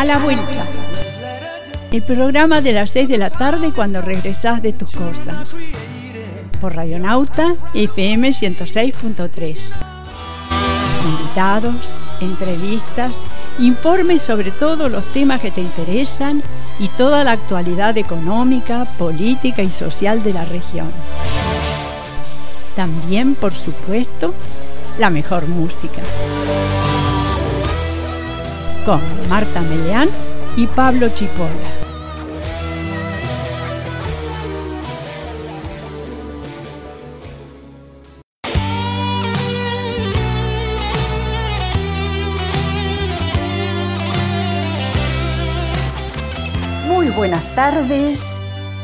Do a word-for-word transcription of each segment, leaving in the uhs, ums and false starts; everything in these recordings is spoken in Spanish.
A la vuelta. El programa de las seis de la tarde cuando regresás de tus cosas. Por Radionauta F M ciento seis punto tres. Invitados, entrevistas, informes sobre todos los temas que te interesan y toda la actualidad económica, política y social de la región. También, por supuesto, la mejor música. Con Marta Meleán y Pablo Chipola. Muy buenas tardes.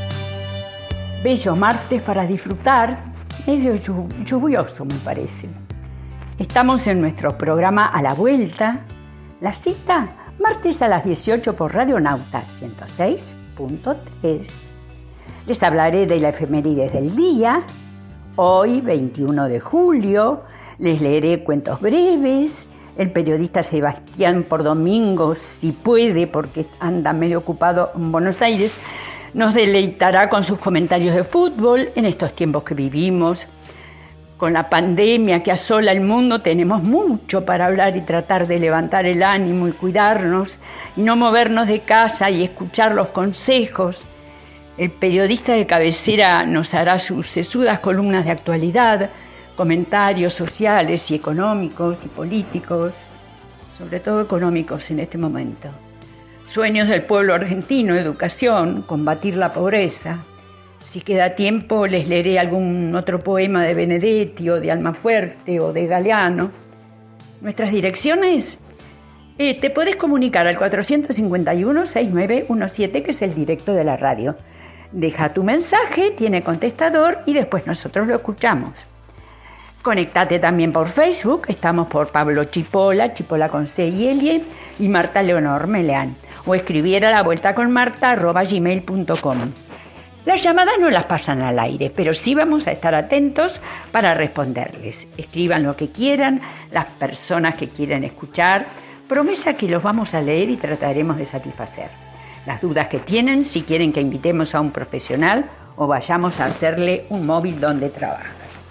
Bello martes para disfrutar. Medio lluvioso, me parece. Estamos en nuestro programa A la Vuelta. La cita, martes a las dieciocho por Radionauta ciento seis punto tres. Les hablaré de la efemérides del día. Hoy, veintiuno de julio, les leeré cuentos breves. El periodista Sebastián Pordomingo, si puede, porque anda medio ocupado en Buenos Aires, nos deleitará con sus comentarios de fútbol en estos tiempos que vivimos. Con la pandemia que asola el mundo tenemos mucho para hablar y tratar de levantar el ánimo y cuidarnos y no movernos de casa y escuchar los consejos. El periodista de cabecera nos hará sus sesudas columnas de actualidad, comentarios sociales y económicos y políticos, sobre todo económicos en este momento. Sueños del pueblo argentino, educación, combatir la pobreza. Si queda tiempo, les leeré algún otro poema de Benedetti o de Almafuerte o de Galeano. Nuestras direcciones, eh, te podés comunicar al cuatro cinco uno, seis nueve uno siete, que es el directo de la radio. Deja tu mensaje, tiene contestador y después nosotros lo escuchamos. Conectate también por Facebook, estamos por Pablo Chipola, Chipola con C y L, y Marta Leonor Meleán, o escribir a la vuelta con marta arroba gmail punto com. Las llamadas no las pasan al aire, pero sí vamos a estar atentos para responderles. Escriban lo que quieran, las personas que quieran escuchar, promesa que los vamos a leer y trataremos de satisfacer. Las dudas que tienen, si quieren que invitemos a un profesional o vayamos a hacerle un móvil donde trabaja.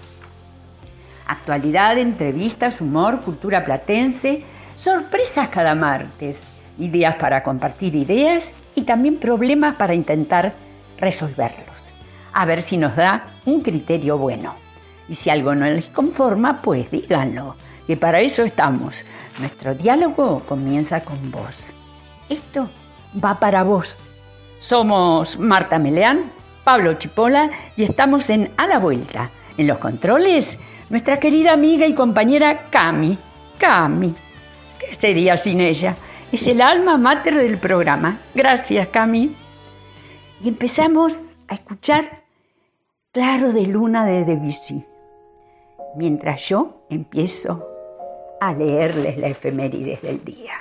Actualidad, entrevistas, humor, cultura platense, sorpresas cada martes, ideas para compartir ideas y también problemas para intentar resolverlos. A ver si nos da un criterio bueno. Y si algo no les conforma, pues díganlo, que para eso estamos. Nuestro diálogo comienza con vos. Esto va para vos. Somos Marta Meleán, Pablo Chipola y estamos en A la Vuelta. En los controles, nuestra querida amiga y compañera Cami. Cami, ¿qué sería sin ella? Es el alma mater del programa. Gracias, Cami. Y empezamos a escuchar Claro de Luna de Debussy, mientras yo empiezo a leerles la efemérides del día.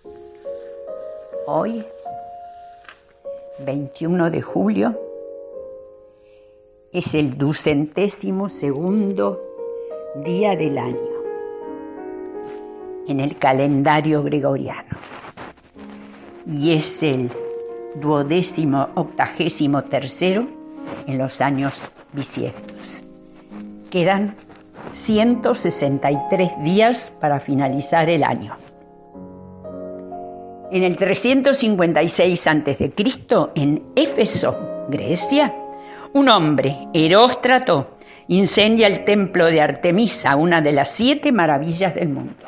Hoy, veintiuno de julio, es el ducentésimo segundo día del año en el calendario gregoriano y es el duodécimo octagésimo tercero en los años bisiestos. Quedan ciento sesenta y tres días para finalizar el año. En el trescientos cincuenta y seis antes de Cristo, en Éfeso, Grecia, un hombre, Heróstrato, incendia el templo de Artemisa, una de las siete maravillas del mundo.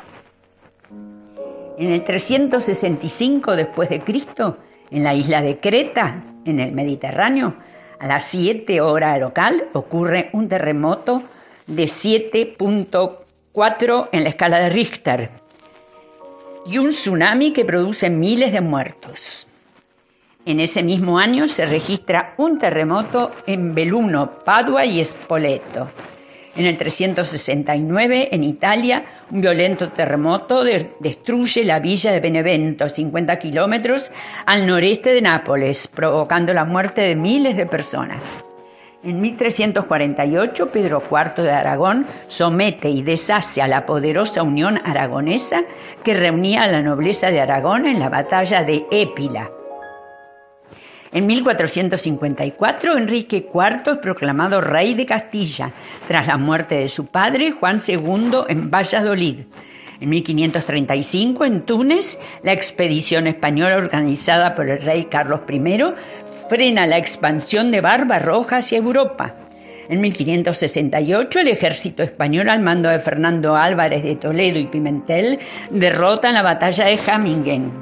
En el trescientos sesenta y cinco después de Cristo, en la isla de Creta, en el Mediterráneo, a las siete horas local, ocurre un terremoto de siete punto cuatro en la escala de Richter y un tsunami que produce miles de muertos. En ese mismo año se registra un terremoto en Belluno, Padua y Spoleto. En el trescientos sesenta y nueve, en Italia, un violento terremoto de- destruye la villa de Benevento, cincuenta kilómetros al noreste de Nápoles, provocando la muerte de miles de personas. En mil trescientos cuarenta y ocho, Pedro cuarto de Aragón somete y deshace a la poderosa Unión Aragonesa que reunía a la nobleza de Aragón en la batalla de Épila. En mil cuatrocientos cincuenta y cuatro, Enrique cuarto es proclamado rey de Castilla, tras la muerte de su padre, Juan segundo, en Valladolid. En mil quinientos treinta y cinco, en Túnez, la expedición española organizada por el rey Carlos primero frena la expansión de Barbarroja hacia Europa. En mil quinientos sesenta y ocho, el ejército español al mando de Fernando Álvarez de Toledo y Pimentel derrota en la batalla de Hammingen.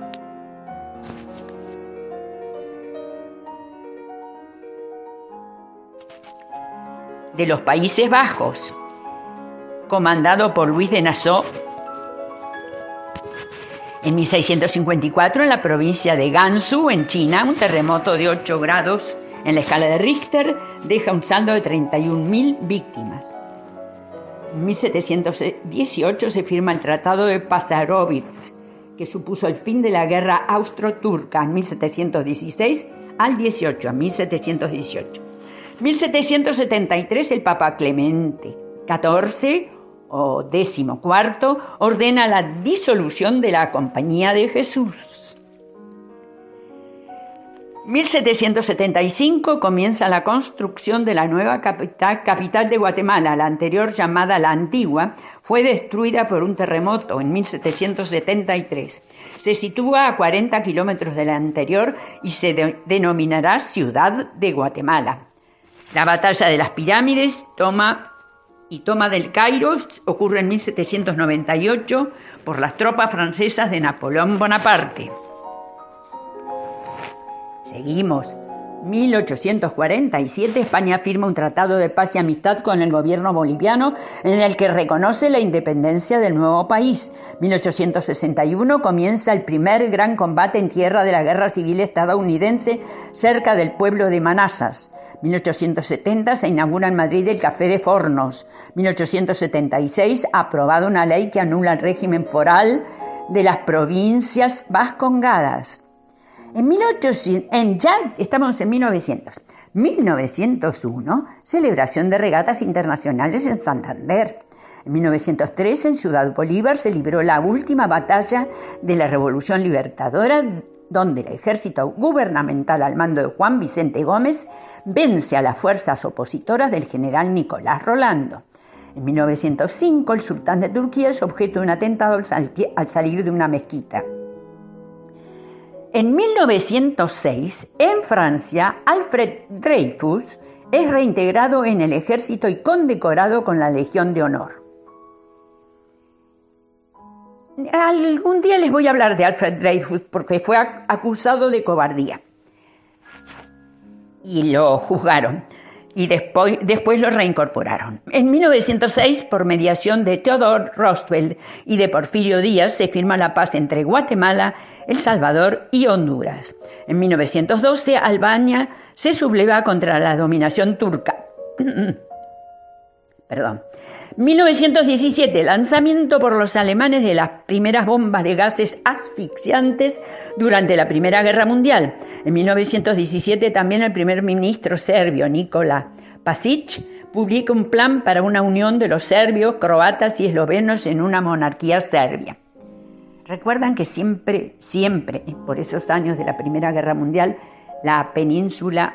De los Países Bajos, comandado por Luis de Nassau, en mil seiscientos cincuenta y cuatro, en la provincia de Gansu, en China, un terremoto de ocho grados en la escala de Richter deja un saldo de treinta y un mil víctimas. En mil setecientos dieciocho se firma el Tratado de Passarowitz, que supuso el fin de la guerra austro-turca en mil setecientos dieciséis al dieciocho, a mil setecientos dieciocho. mil setecientos setenta y tres, el Papa Clemente catorce o décimo cuarto ordena la disolución de la Compañía de Jesús. mil setecientos setenta y cinco comienza la construcción de la nueva capital, capital de Guatemala. La anterior, llamada La Antigua, fue destruida por un terremoto en mil setecientos setenta y tres. Se sitúa a cuarenta kilómetros de la anterior y se de- denominará Ciudad de Guatemala. La batalla de las pirámides toma y toma del Cairo ocurre en mil setecientos noventa y ocho por las tropas francesas de Napoleón Bonaparte. Seguimos. mil ochocientos cuarenta y siete, España firma un tratado de paz y amistad con el gobierno boliviano en el que reconoce la independencia del nuevo país. mil ochocientos sesenta y uno comienza el primer gran combate en tierra de la Guerra Civil estadounidense cerca del pueblo de Manassas. mil ochocientos setenta se inaugura en Madrid el Café de Fornos. mil ochocientos setenta y seis, aprobada una ley que anula el régimen foral de las provincias vascongadas. En mil ochocientos, en, ya estamos en mil novecientos. mil novecientos uno, celebración de regatas internacionales en Santander. En mil novecientos tres, en Ciudad Bolívar, se libró la última batalla de la Revolución Libertadora, donde el ejército gubernamental al mando de Juan Vicente Gómez vence a las fuerzas opositoras del general Nicolás Rolando. En mil novecientos cinco, el sultán de Turquía es objeto de un atentado al, sal- al salir de una mezquita. En mil novecientos seis, en Francia, Alfred Dreyfus es reintegrado en el ejército y condecorado con la Legión de Honor. Algún día les voy a hablar de Alfred Dreyfus porque fue acusado de cobardía y lo juzgaron y después, después lo reincorporaron. En mil novecientos seis, por mediación de Theodore Roosevelt y de Porfirio Díaz, se firma la paz entre Guatemala, El Salvador y Honduras. En mil novecientos doce, Albania se subleva contra la dominación turca. Perdón. mil novecientos diecisiete, lanzamiento por los alemanes de las primeras bombas de gases asfixiantes durante la Primera Guerra Mundial. En mil novecientos diecisiete también el primer ministro serbio, Nikola Pasic, publica un plan para una unión de los serbios, croatas y eslovenos en una monarquía serbia. Recuerdan que siempre, siempre, por esos años de la Primera Guerra Mundial, la península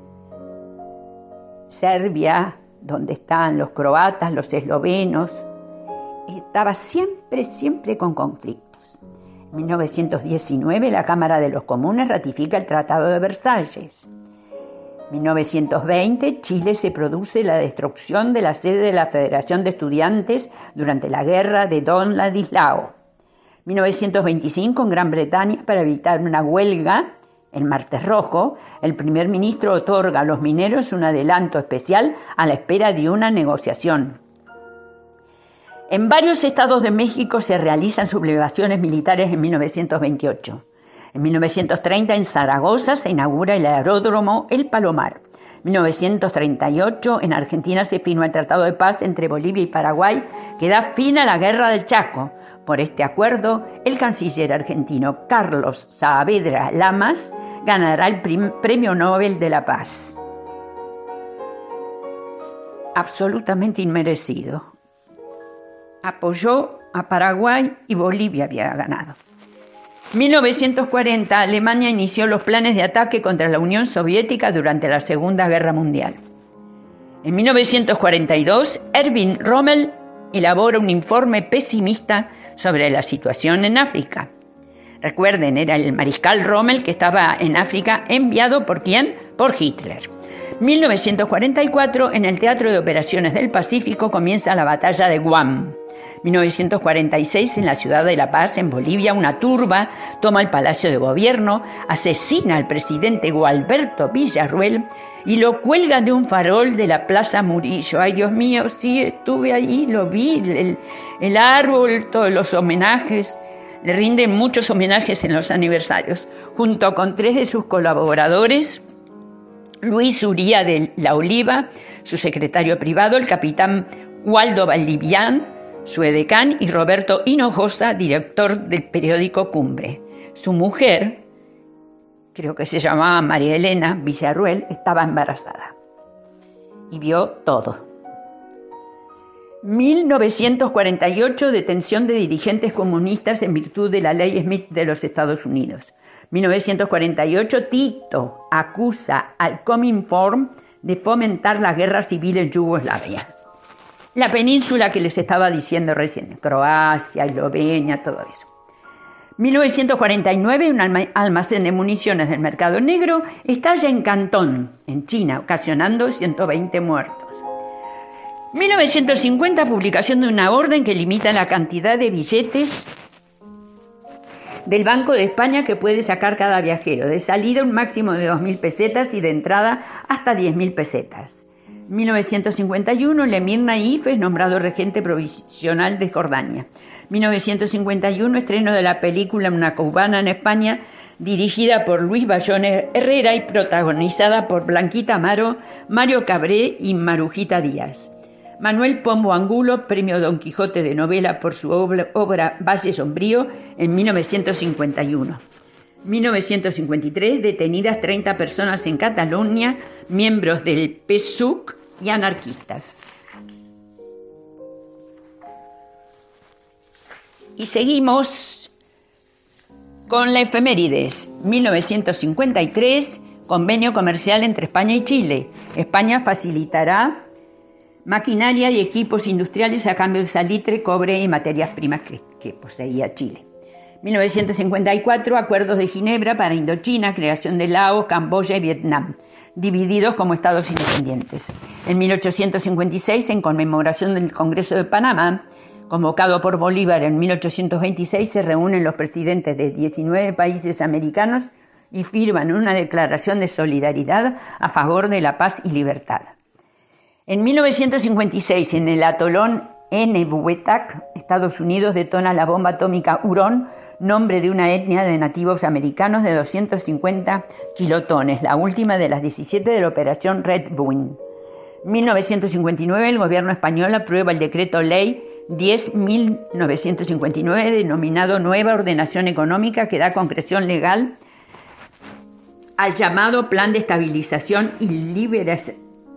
serbia, donde estaban los croatas, los eslovenos, estaba siempre, siempre con conflictos. En mil novecientos diecinueve, la Cámara de los Comunes ratifica el Tratado de Versalles. En mil novecientos veinte, Chile se produce la destrucción de la sede de la Federación de Estudiantes durante la Guerra de Don Ladislao. En mil novecientos veinticinco, en Gran Bretaña, para evitar una huelga, el Martes Rojo, el primer ministro otorga a los mineros un adelanto especial a la espera de una negociación. En varios estados de México se realizan sublevaciones militares en mil novecientos veintiocho. En mil novecientos treinta, en Zaragoza, se inaugura el aeródromo El Palomar. En mil novecientos treinta y ocho, en Argentina, se firma el Tratado de Paz entre Bolivia y Paraguay, que da fin a la Guerra del Chaco. Por este acuerdo, el canciller argentino Carlos Saavedra Lamas ganará el Premio Nobel de la Paz. absolutamente inmerecido. Apoyó a Paraguay y Bolivia había ganado. mil novecientos cuarenta, Alemania inició los planes de ataque contra la Unión Soviética durante la Segunda Guerra Mundial. En mil novecientos cuarenta y dos, Erwin Rommel elabora un informe pesimista sobre la situación en África. Recuerden, era el mariscal Rommel que estaba en África, enviado ¿por quién? Por Hitler. mil novecientos cuarenta y cuatro, en el Teatro de Operaciones del Pacífico, comienza la batalla de Guam. mil novecientos cuarenta y seis, en la ciudad de La Paz, en Bolivia, una turba toma el Palacio de Gobierno, asesina al presidente Gualberto Villarruel y lo cuelga de un farol de la Plaza Murillo. Ay, Dios mío, sí, estuve ahí, lo vi, el, el árbol, todos los homenajes. Le rinden muchos homenajes en los aniversarios, junto con tres de sus colaboradores, Luis Uría de la Oliva, su secretario privado, el capitán Waldo Valdivian, su edecán, y Roberto Hinojosa, director del periódico Cumbre. Su mujer, creo que se llamaba María Elena Villarruel, estaba embarazada y vio todo. mil novecientos cuarenta y ocho, detención de dirigentes comunistas en virtud de la ley Smith de los Estados Unidos. mil novecientos cuarenta y ocho, Tito acusa al Cominform de fomentar la guerra civil en Yugoslavia. La península que les estaba diciendo recién, Croacia, Eslovenia, todo eso. mil novecientos cuarenta y nueve, un almacén de municiones del mercado negro estalla en Cantón, en China, ocasionando ciento veinte muertos. mil novecientos cincuenta, publicación de una orden que limita la cantidad de billetes del Banco de España que puede sacar cada viajero. De salida un máximo de dos mil pesetas y de entrada hasta diez mil pesetas. mil novecientos cincuenta y uno, el emir Naif es nombrado regente provisional de Jordania. mil novecientos cincuenta y uno, estreno de la película Una cubana en España, dirigida por Luis Bayón Herrera y protagonizada por Blanquita Amaro, Mario Cabré y Marujita Díaz. Manuel Pombo Angulo, premio Don Quijote de novela por su obra, obra Valle Sombrío, en mil novecientos cincuenta y uno. mil novecientos cincuenta y tres, detenidas treinta personas en Cataluña, miembros del P S U C y anarquistas. Y seguimos con la efemérides. mil novecientos cincuenta y tres, convenio comercial entre España y Chile. España facilitará maquinaria y equipos industriales a cambio de salitre, cobre y materias primas que, que poseía Chile. mil novecientos cincuenta y cuatro, acuerdos de Ginebra para Indochina, creación de Laos, Camboya y Vietnam, divididos como estados independientes. En mil ochocientos cincuenta y seis, en conmemoración del Congreso de Panamá, convocado por Bolívar en mil ochocientos veintiséis, se reúnen los presidentes de diecinueve países americanos y firman una declaración de solidaridad a favor de la paz y libertad. En mil novecientos cincuenta y seis, en el atolón Enewetak, Estados Unidos detona la bomba atómica Hurón, nombre de una etnia de nativos americanos de doscientos cincuenta kilotones, la última de las diecisiete de la operación Red Bull. mil novecientos cincuenta y nueve, el gobierno español aprueba el decreto ley diez barra mil novecientos cincuenta y nueve, denominado Nueva Ordenación Económica, que da concreción legal al llamado Plan de Estabilización y Liberación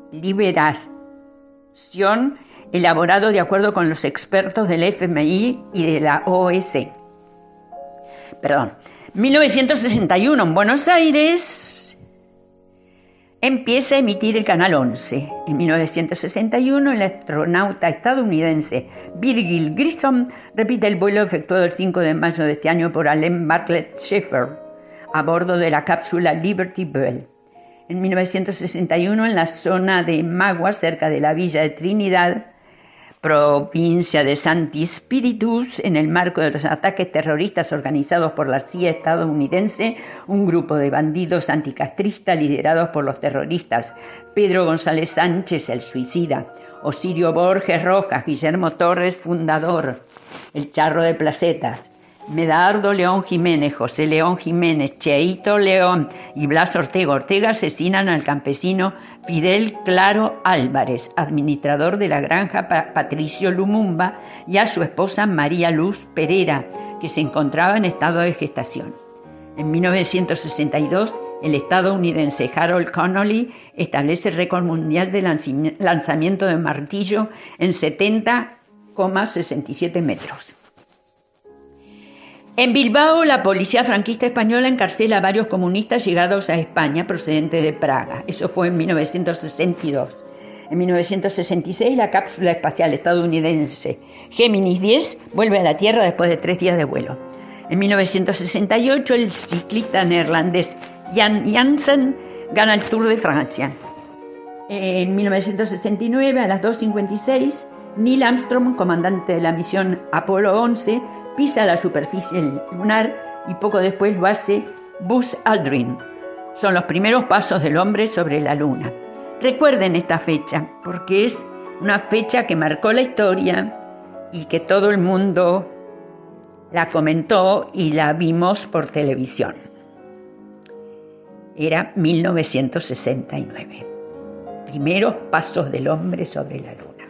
Liberación, elaborado de acuerdo con los expertos del F M I y de la O E C. Perdón. mil novecientos sesenta y uno, en Buenos Aires, empieza a emitir el Canal once. En mil novecientos sesenta y uno, el astronauta estadounidense Virgil Grissom repite el vuelo efectuado el cinco de mayo de este año por Allen Bartlett Schaeffer a bordo de la cápsula Liberty Bell. En mil novecientos sesenta y uno, en la zona de Magua, cerca de la villa de Trinidad, provincia de Santi Spíritus, en el marco de los ataques terroristas organizados por la C I A estadounidense, un grupo de bandidos anticastristas liderados por los terroristas Pedro González Sánchez, el suicida, Osirio Borges Rojas, Guillermo Torres, fundador, el Charro de Placetas, Medardo León Jiménez, José León Jiménez, Cheito León y Blas Ortega Ortega asesinan al campesino Fidel Claro Álvarez, administrador de la granja Patricio Lumumba, y a su esposa María Luz Pereira, que se encontraba en estado de gestación. En mil novecientos sesenta y dos, El estadounidense Harold Connolly establece el récord mundial de lanzamiento de martillo en setenta coma sesenta y siete metros. En Bilbao, la policía franquista española encarcela a varios comunistas llegados a España procedentes de Praga. Eso fue en mil novecientos sesenta y dos. En mil novecientos sesenta y seis, la cápsula espacial estadounidense Géminis diez vuelve a la Tierra después de tres días de vuelo. En mil novecientos sesenta y ocho, el ciclista neerlandés Jan Janssen gana el Tour de Francia. En mil novecientos sesenta y nueve, a las dos cincuenta y seis, Neil Armstrong, comandante de la misión Apolo once, pisa la superficie lunar y poco después lo hace Buzz Aldrin. Son los primeros pasos del hombre sobre la luna. Recuerden esta fecha, porque es una fecha que marcó la historia y que todo el mundo la comentó y la vimos por televisión. Era mil novecientos sesenta y nueve. Primeros pasos del hombre sobre la luna.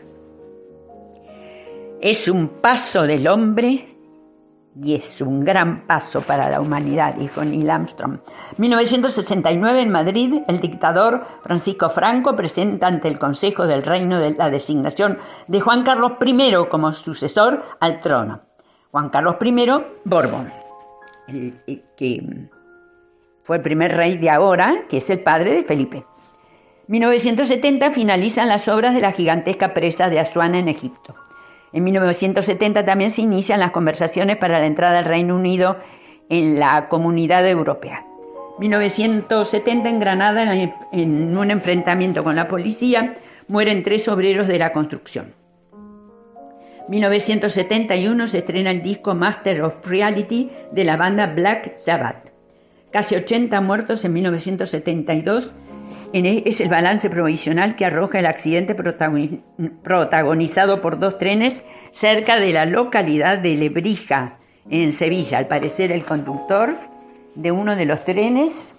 Es un paso del hombre y es un gran paso para la humanidad, dijo Neil Armstrong. mil novecientos sesenta y nueve, en Madrid, el dictador Francisco Franco presenta ante el Consejo del Reino de la designación de Juan Carlos primero como sucesor al trono. Juan Carlos primero Borbón, el, el, que fue el primer rey de ahora, que es el padre de Felipe. mil novecientos setenta finalizan las obras de la gigantesca presa de Asuán en Egipto. En mil novecientos setenta también se inician las conversaciones para la entrada del Reino Unido en la Comunidad Europea. mil novecientos setenta, en Granada, en un enfrentamiento con la policía, mueren tres obreros de la construcción. mil novecientos setenta y uno se estrena el disco Master of Reality de la banda Black Sabbath. Casi ochenta muertos en mil novecientos setenta y dos. Es el balance provisional que arroja el accidente protagonizado por dos trenes cerca de la localidad de Lebrija, en Sevilla. Al parecer, el conductor de uno de los trenes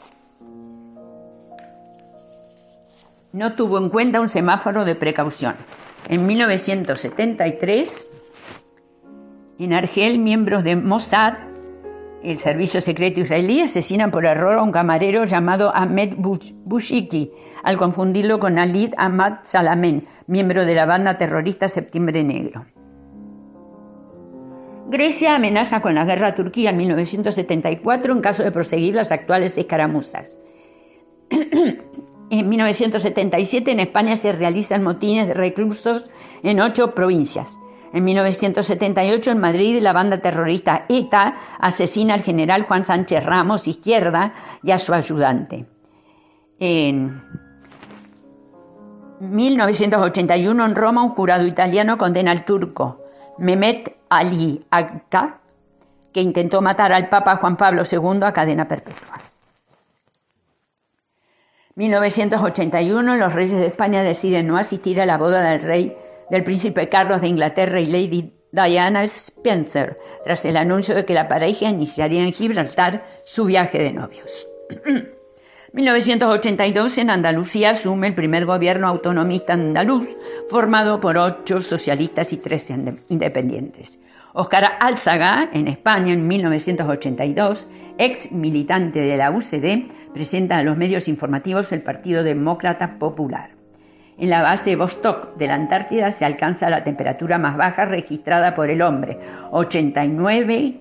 no tuvo en cuenta un semáforo de precaución. En mil novecientos setenta y tres, en Argel, miembros de Mossad, el servicio secreto israelí, asesinan por error a un camarero llamado Ahmed Bushiki, al confundirlo con Alid Ahmad Salamen, miembro de la banda terrorista Septiembre Negro. Grecia amenaza con la guerra a Turquía en mil novecientos setenta y cuatro en caso de proseguir las actuales escaramuzas. En mil novecientos setenta y siete, en España se realizan motines de reclusos en ocho provincias. En mil novecientos setenta y ocho, en Madrid, la banda terrorista ETA asesina al general Juan Sánchez Ramos Izquierda y a su ayudante. En mil novecientos ochenta y uno, en Roma, un jurado italiano condena al turco Mehmet Ali Agca, que intentó matar al Papa Juan Pablo segundo, a cadena perpetua. mil novecientos ochenta y uno, los reyes de España deciden no asistir a la boda del rey del príncipe Carlos de Inglaterra y Lady Diana Spencer, tras el anuncio de que la pareja iniciaría en Gibraltar su viaje de novios. mil novecientos ochenta y dos, en Andalucía, asume el primer gobierno autonomista andaluz, formado por ocho socialistas y tres independientes. Óscar Álzaga, en España, en mil novecientos ochenta y dos, ex militante de la U C D, presenta a los medios informativos el Partido Demócrata Popular. En la base Vostok de la Antártida se alcanza la temperatura más baja registrada por el hombre, ochenta y nueve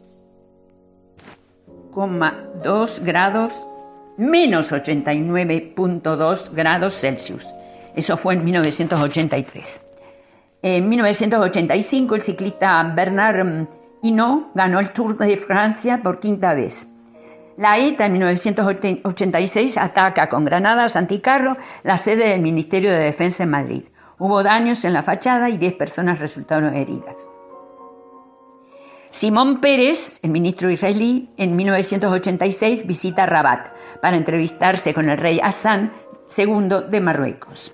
coma dos grados, menos ochenta y nueve coma dos grados Celsius. Eso fue en mil novecientos ochenta y tres. En mil novecientos ochenta y cinco, el ciclista Bernard Hinault ganó el Tour de Francia por quinta vez. La ETA en mil novecientos ochenta y seis ataca con granadas anticarro la sede del Ministerio de Defensa en Madrid. Hubo daños en la fachada y diez personas resultaron heridas. Simón Peres, el ministro israelí, en mil novecientos ochenta y seis visita Rabat para entrevistarse con el rey Hassan segundo de Marruecos.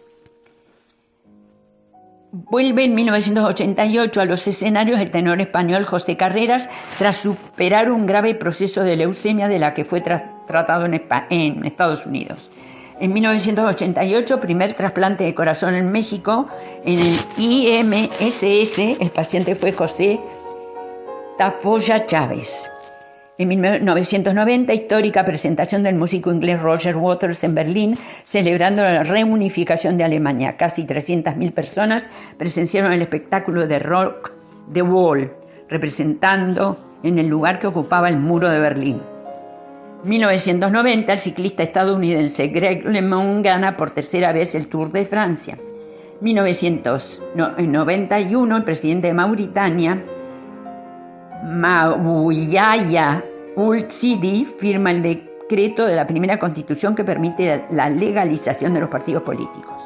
Vuelve en mil novecientos ochenta y ocho a los escenarios el tenor español José Carreras tras superar un grave proceso de leucemia de la que fue tra- tratado en, Espa- en Estados Unidos. En mil novecientos ochenta y ocho, primer trasplante de corazón en México. En el I M S S, el paciente fue José Tafoya Chávez. En mil novecientos noventa, histórica presentación del músico inglés Roger Waters en Berlín, celebrando la reunificación de Alemania. Casi trescientas mil personas presenciaron el espectáculo de rock The Wall, representando en el lugar que ocupaba el muro de Berlín. mil novecientos noventa, el ciclista estadounidense Greg LeMond gana por tercera vez el Tour de Francia. mil novecientos noventa y uno, el presidente de Mauritania, Mabuiaya Ould Sidi, firma el decreto de la primera constitución que permite la legalización de los partidos políticos.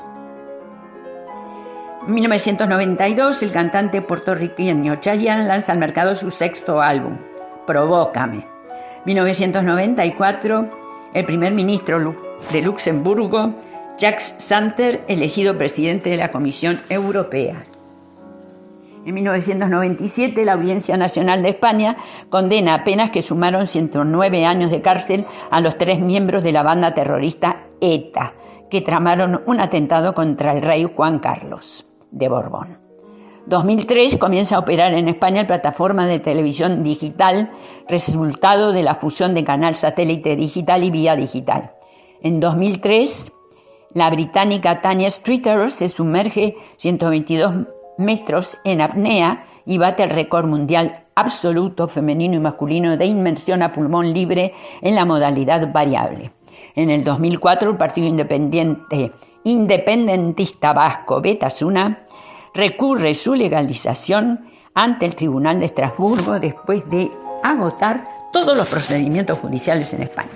En mil novecientos noventa y dos, el cantante puertorriqueño Chayanne lanza al mercado su sexto álbum, Provócame. mil novecientos noventa y cuatro, el primer ministro de Luxemburgo, Jacques Santer, elegido presidente de la Comisión Europea. En mil novecientos noventa y siete, la Audiencia Nacional de España condena a penas que sumaron ciento nueve años de cárcel a los tres miembros de la banda terrorista ETA, que tramaron un atentado contra el rey Juan Carlos de Borbón. dos mil tres comienza a operar en España la plataforma de televisión digital, resultado de la fusión de canal satélite digital y vía digital. En dos mil tres, la británica Tanya Streeter se sumerge ciento veintidós metros en apnea y bate el récord mundial absoluto femenino y masculino de inmersión a pulmón libre en la modalidad variable. En el dos mil cuatro, el partido independiente, independentista vasco Batasuna recurre su legalización ante el Tribunal de Estrasburgo después de agotar todos los procedimientos judiciales en España.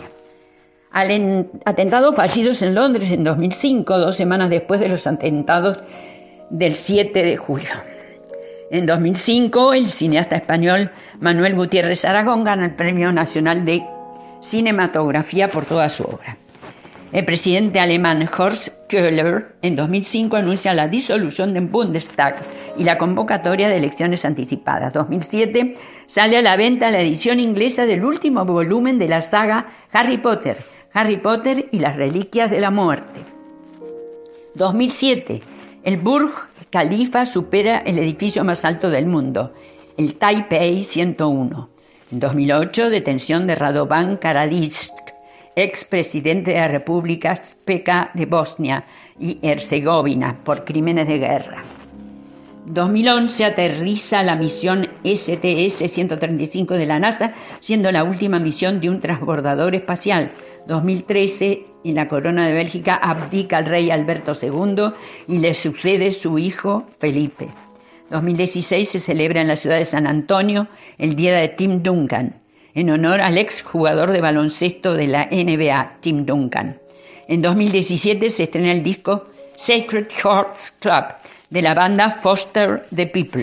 Atentados fallidos en Londres en dos mil cinco, dos semanas después de los atentados del siete de julio. En dos mil cinco, el cineasta español Manuel Gutiérrez Aragón gana el Premio Nacional de Cinematografía por toda su obra. El presidente alemán Horst Köhler en dos mil cinco anuncia la disolución del Bundestag y la convocatoria de elecciones anticipadas. dos mil siete sale a la venta la edición inglesa del último volumen de la saga Harry Potter, Harry Potter y las Reliquias de la Muerte. dos mil siete, el Burj Khalifa supera el edificio más alto del mundo, el Taipei ciento uno. En dos mil ocho, detención de Radovan Karadzic, expresidente de la República Sueca de Bosnia y Herzegovina, por crímenes de guerra. dos mil once aterriza la misión S T S ciento treinta y cinco de la NASA, siendo la última misión de un transbordador espacial. dos mil trece, en la corona de Bélgica abdica el rey Alberto segundo y le sucede su hijo Felipe. dos mil dieciséis se celebra en la ciudad de San Antonio el Día de Tim Duncan, en honor al ex jugador de baloncesto de la N B A, Tim Duncan. En dos mil diecisiete se estrena el disco Sacred Hearts Club de la banda Foster the People.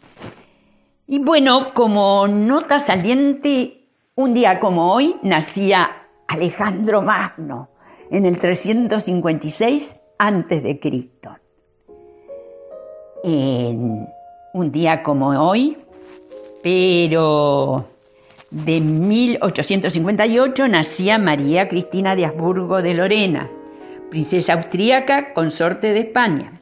Y bueno, como nota saliente, un día como hoy nacía Alejandro Magno en el trescientos cincuenta y seis antes de Cristo. En un día como hoy, pero de mil ochocientos cincuenta y ocho, nacía María Cristina de Habsburgo de Lorena, princesa austríaca, consorte de España.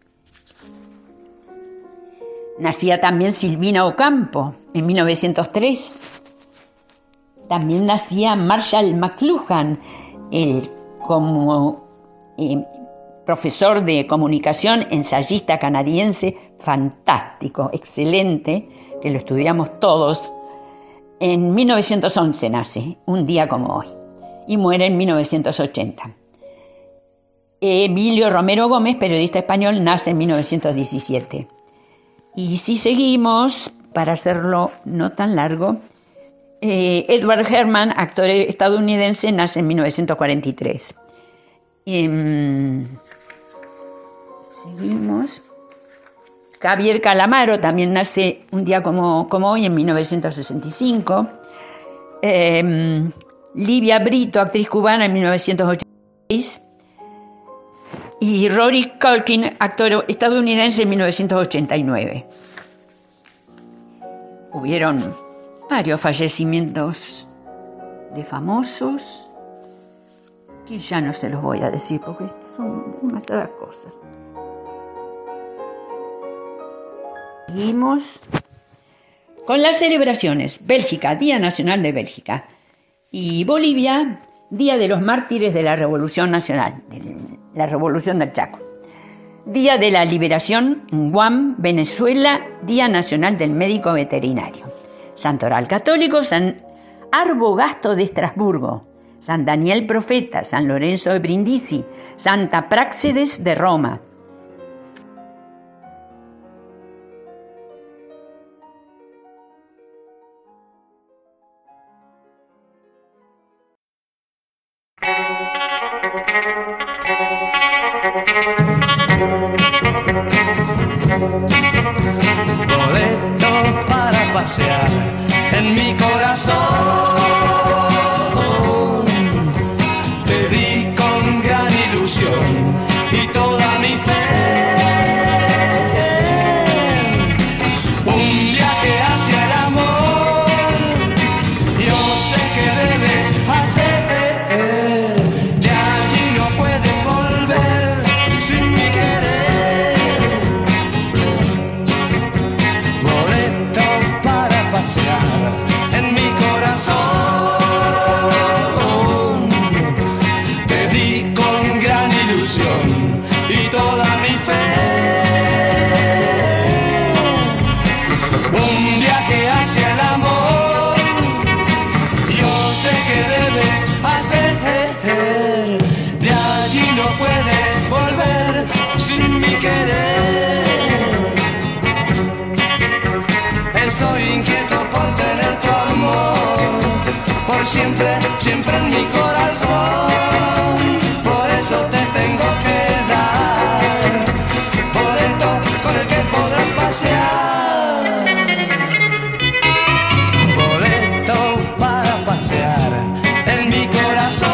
Nacía también Silvina Ocampo en mil novecientos tres. También nacía Marshall McLuhan, el como eh, profesor de comunicación, ensayista canadiense, fantástico, excelente, que lo estudiamos todos. En mil novecientos once nace, un día como hoy, y muere en mil novecientos ochenta. Emilio Romero Gómez, periodista español, nace en mil novecientos diecisiete. Y si seguimos, para hacerlo no tan largo, eh, Edward Herrmann, actor estadounidense, nace en mil novecientos cuarenta y tres. Eh, seguimos. Javier Calamaro también nace un día como, como hoy, en mil novecientos sesenta y cinco. Eh, Livia Brito, actriz cubana, en mil novecientos ochenta y seis. Y Rory Culkin, actor estadounidense, en mil novecientos ochenta y nueve. Hubieron varios fallecimientos de famosos que ya no se los voy a decir porque son demasiadas cosas. Seguimos. con las celebraciones: Bélgica, Día Nacional de Bélgica, y Bolivia, Día de los Mártires de la Revolución Nacional, de la Revolución del Chaco. Día de la Liberación, Guam, Venezuela, Día Nacional del Médico Veterinario. Santoral Católico, San Arbogasto de Estrasburgo, San Daniel Profeta, San Lorenzo de Brindisi, Santa Práxedes de Roma. Boleto para pasear en mi corazón, te di con gran ilusión y toda mi fe. Un viaje hacia el amor, yo sé que debes hacer, de allí no puedes volver sin mi querer. Boleto para pasear en mi corazón, te di con gran ilusión y toda mi fe. Un viaje hacia el amor, yo sé que debes hacer, de allí no puedes volver sin mi querer. Estoy inquieto por tener tu amor, por siempre, siempre en mi corazón. Por eso te tengo que dar boleto con el que podrás pasear. Boleto para pasear en mi corazón,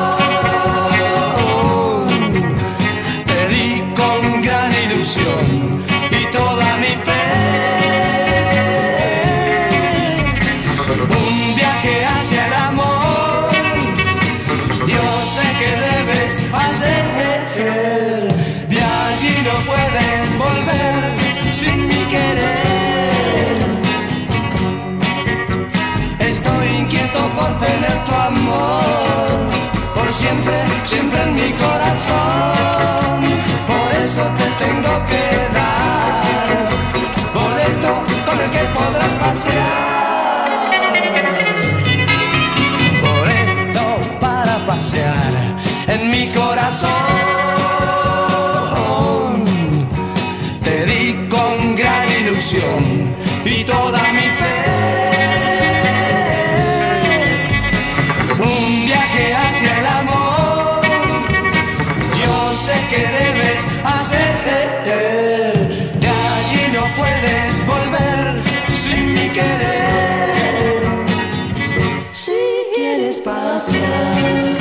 te di con gran ilusión y toda mi fe. Un viaje hacia el amor, yo sé que debes hacer, de allí no puedes volver sin mi querer. Estoy inquieto por tener tu amor, por siempre, siempre en mi corazón. Por eso te tengo que dar boleto con el que podrás pasear. Pasear en mi corazón, te di con gran ilusión y toda mi fe. Un viaje hacia el amor, yo sé que debes hacer, de allí no puedes volver sin mi querer. Si quieres pasear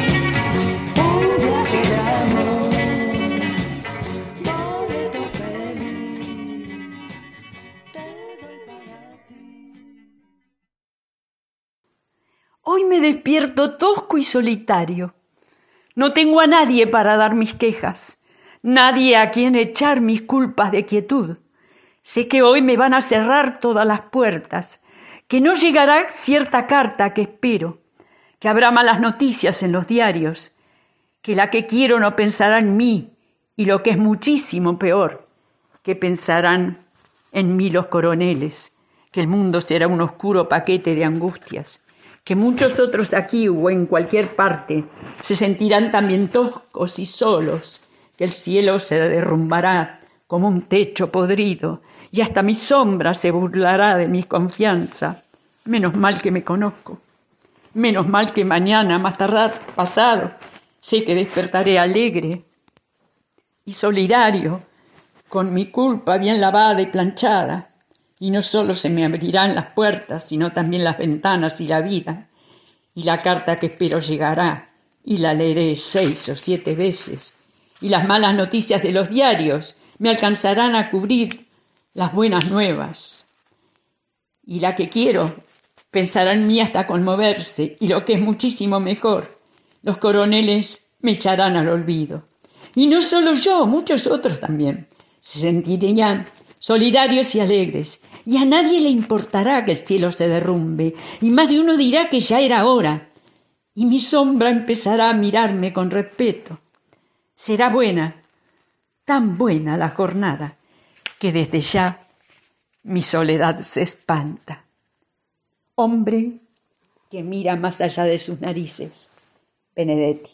Hoy me despierto tosco y solitario. No tengo a nadie para dar mis quejas, nadie a quien echar mis culpas de quietud. Sé que hoy me van a cerrar todas las puertas, que no llegará cierta carta que espero, que habrá malas noticias en los diarios, que la que quiero no pensará en mí, y lo que es muchísimo peor, que pensarán en mí los coroneles, que el mundo será un oscuro paquete de angustias, que muchos otros aquí o en cualquier parte se sentirán también toscos y solos, que el cielo se derrumbará como un techo podrido y hasta mi sombra se burlará de mi confianza. Menos mal que me conozco, menos mal que mañana, más tardar pasado, sé que despertaré alegre y solidario, con mi culpa bien lavada y planchada. Y no solo se me abrirán las puertas, sino también las ventanas y la vida. Y la carta que espero llegará, y la leeré seis o siete veces. Y las malas noticias de los diarios me alcanzarán a cubrir las buenas nuevas. Y la que quiero pensará en mí hasta conmoverse, y lo que es muchísimo mejor, los coroneles me echarán al olvido. Y no solo yo, muchos otros también se sentirían solidarios y alegres, y a nadie le importará que el cielo se derrumbe, y más de uno dirá que ya era hora, y mi sombra empezará a mirarme con respeto. Será buena, tan buena la jornada, que desde ya mi soledad se espanta. Hombre que mira más allá de sus narices. Benedetti.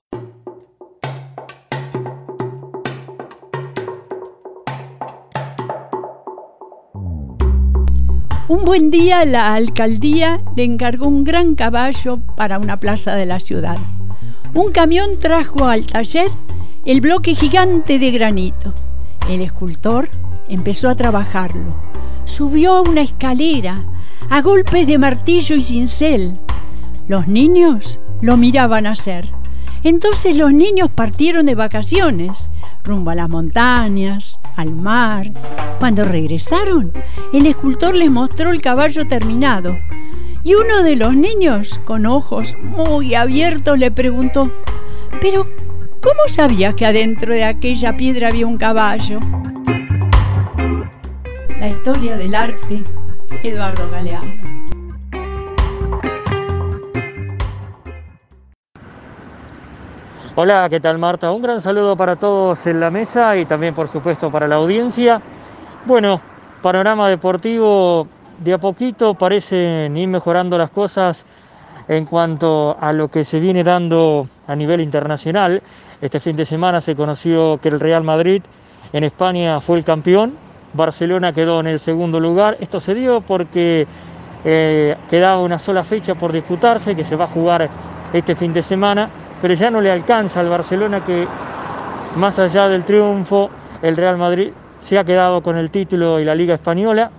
Un buen día la alcaldía le encargó un gran caballo para una plaza de la ciudad. Un camión trajo al taller el bloque gigante de granito. El escultor empezó a trabajarlo. Subió una escalera a golpes de martillo y cincel. Los niños lo miraban hacer. Entonces los niños partieron de vacaciones, rumbo a las montañas, al mar. Cuando regresaron, el escultor les mostró el caballo terminado. Y uno de los niños, con ojos muy abiertos, le preguntó: «¿Pero cómo sabías que adentro de aquella piedra había un caballo?». La historia del arte, Eduardo Galeano. Hola, ¿qué tal, Marta? Un gran saludo para todos en la mesa y también, por supuesto, para la audiencia. Bueno, panorama deportivo, de a poquito parecen ir mejorando las cosas en cuanto a lo que se viene dando a nivel internacional. Este fin de semana se conoció que el Real Madrid en España fue el campeón, Barcelona quedó en el segundo lugar. Esto se dio porque eh, quedaba una sola fecha por disputarse, que se va a jugar este fin de semana, pero ya no le alcanza al Barcelona, que más allá del triunfo, el Real Madrid se ha quedado con el título y la Liga Española.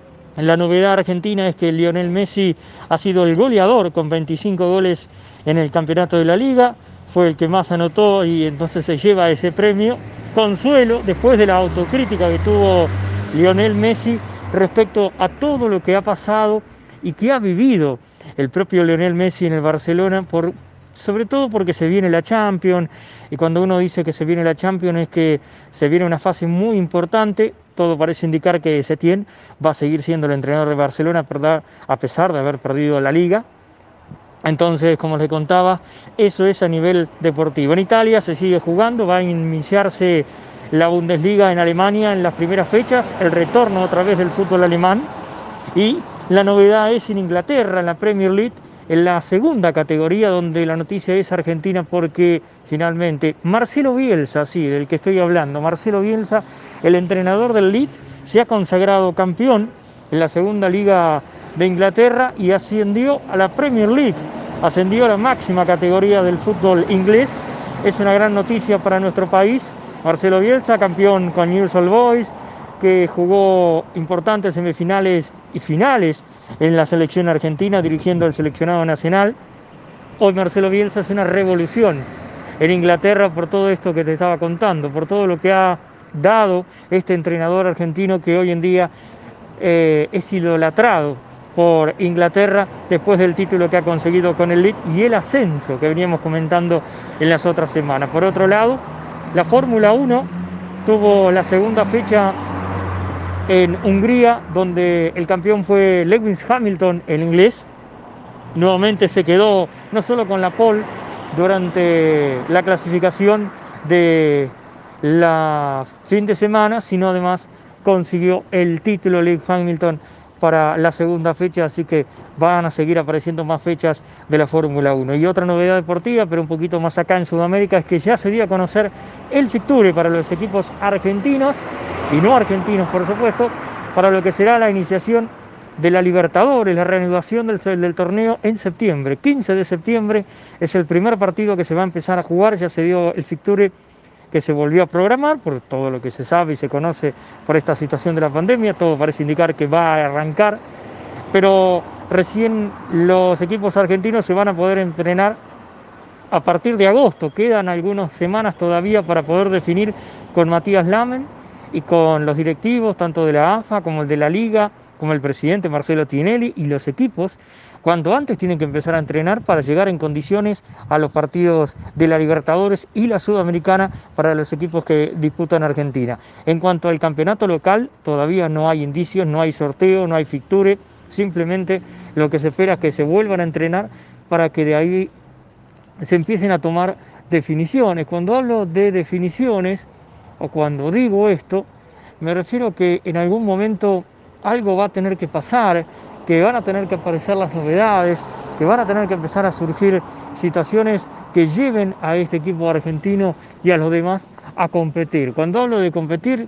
La novedad argentina es que Lionel Messi ha sido el goleador con veinticinco goles en el campeonato de la Liga, fue el que más anotó y entonces se lleva ese premio. Consuelo después de la autocrítica que tuvo Lionel Messi respecto a todo lo que ha pasado y que ha vivido el propio Lionel Messi en el Barcelona, por sobre todo porque se viene la Champions, y cuando uno dice que se viene la Champions es que se viene una fase muy importante. Todo parece indicar que Setién va a seguir siendo el entrenador de Barcelona a pesar de haber perdido la Liga. Entonces, como les contaba, eso es a nivel deportivo. En Italia se sigue jugando, va a iniciarse la Bundesliga en Alemania en las primeras fechas, el retorno otra vez del fútbol alemán, y la novedad es en Inglaterra, en la Premier League, en la segunda categoría, donde la noticia es argentina, porque finalmente Marcelo Bielsa, sí, del que estoy hablando, Marcelo Bielsa, el entrenador del Leeds, se ha consagrado campeón en la segunda liga de Inglaterra y ascendió a la Premier League, ascendió a la máxima categoría del fútbol inglés. Es una gran noticia para nuestro país. Marcelo Bielsa, campeón con Newell's Old Boys, que jugó importantes semifinales y finales en la selección argentina, dirigiendo el seleccionado nacional. Hoy Marcelo Bielsa es una revolución en Inglaterra por todo esto que te estaba contando, por todo lo que ha dado este entrenador argentino, que hoy en día eh, es idolatrado por Inglaterra después del título que ha conseguido con el Leeds y el ascenso que veníamos comentando en las otras semanas. Por otro lado, la Fórmula uno tuvo la segunda fecha en Hungría, donde el campeón fue Lewis Hamilton, el inglés. Nuevamente se quedó no solo con la pole durante la clasificación de la fin de semana, sino además consiguió el título Lewis Hamilton para la segunda fecha, así que van a seguir apareciendo más fechas de la Fórmula uno. Y otra novedad deportiva, pero un poquito más acá en Sudamérica, es que ya se dio a conocer el fixture para los equipos argentinos y no argentinos, por supuesto, para lo que será la iniciación de la Libertadores, la reanudación del, del torneo en septiembre. quince de septiembre es el primer partido que se va a empezar a jugar. Ya se dio el fixture que se volvió a programar por todo lo que se sabe y se conoce por esta situación de la pandemia. Todo parece indicar que va a arrancar, pero recién los equipos argentinos se van a poder entrenar a partir de agosto. Quedan algunas semanas todavía para poder definir con Matías Lamen y con los directivos, tanto de la A F A como el de la Liga, como el presidente Marcelo Tinelli y los equipos, Cuanto antes tienen que empezar a entrenar para llegar en condiciones a los partidos de la Libertadores y la Sudamericana para los equipos que disputan Argentina. En cuanto al campeonato local, todavía no hay indicios, no hay sorteo, no hay fixture, simplemente lo que se espera es que se vuelvan a entrenar para que de ahí se empiecen a tomar definiciones. Cuando hablo de definiciones, o cuando digo esto, me refiero a que en algún momento algo va a tener que pasar, que van a tener que aparecer las novedades, que van a tener que empezar a surgir situaciones que lleven a este equipo argentino y a los demás a competir. Cuando hablo de competir,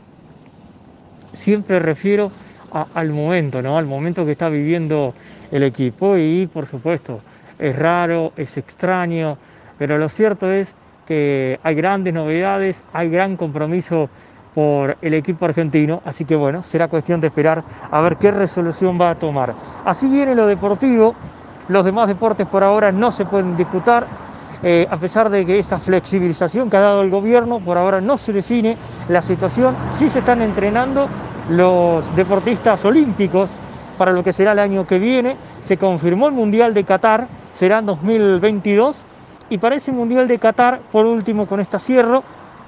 siempre refiero a, al momento, ¿no? Al momento que está viviendo el equipo y, por supuesto, es raro, es extraño, pero lo cierto es que hay grandes novedades, hay gran compromiso por el equipo argentino, así que bueno, será cuestión de esperar a ver qué resolución va a tomar. Así viene lo deportivo, los demás deportes por ahora no se pueden disputar, eh, a pesar de que esta flexibilización que ha dado el gobierno, por ahora no se define la situación, sí se están entrenando los deportistas olímpicos para lo que será el año que viene, se confirmó el Mundial de Qatar, será en dos mil veintidós, y para ese Mundial de Qatar, por último con esta cierro,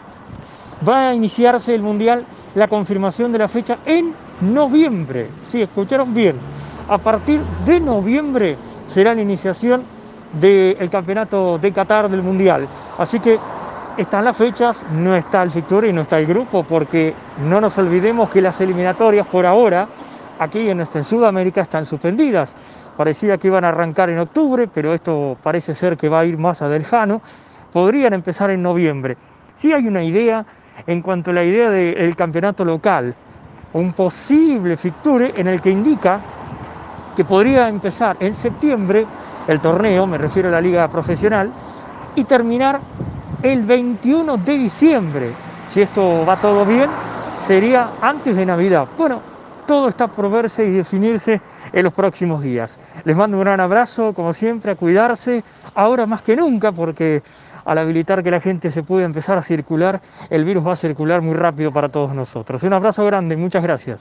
va a iniciarse el Mundial, la confirmación de la fecha en noviembre. Sí, escucharon bien. A partir de noviembre será la iniciación del campeonato de Qatar del Mundial. Así que están las fechas, no está el fixture y no está el grupo, porque no nos olvidemos que las eliminatorias por ahora, aquí en, en Sudamérica, están suspendidas. Parecía que iban a arrancar en octubre, pero esto parece ser que va a ir más a lejano. Podrían empezar en noviembre. Sí hay una idea en cuanto a la idea del campeonato local, un posible fixture en el que indica que podría empezar en septiembre el torneo, me refiero a la liga profesional, y terminar el veintiuno de diciembre. Si esto va todo bien, sería antes de Navidad. Bueno, todo está por verse y definirse en los próximos días. Les mando un gran abrazo, como siempre, a cuidarse, ahora más que nunca, porque al habilitar que la gente se pueda empezar a circular, el virus va a circular muy rápido para todos nosotros. Un abrazo grande, muchas gracias.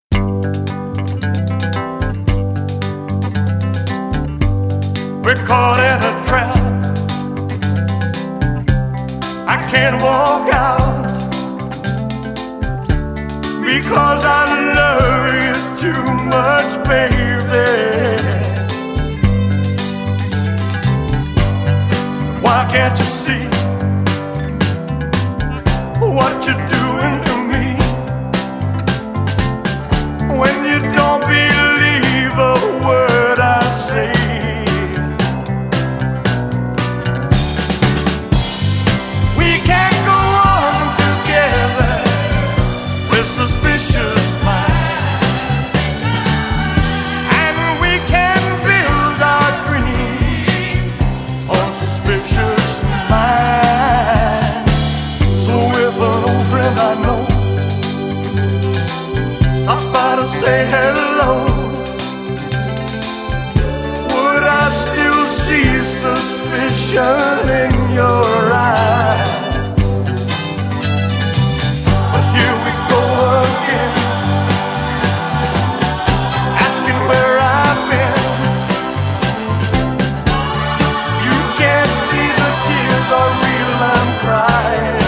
We're caught in a trap. I can't walk out because I love you too much, baby. Why can't you see what you're doing to me? When you don't believe a word I say. We can't go on together with suspicious minds, and we can build our dreams on suspicious minds. So if an old friend I know stops by to say hello, would I still see suspicion in your eyes? But here we go again, asking where I've been. You can't see the tears are real, I'm crying.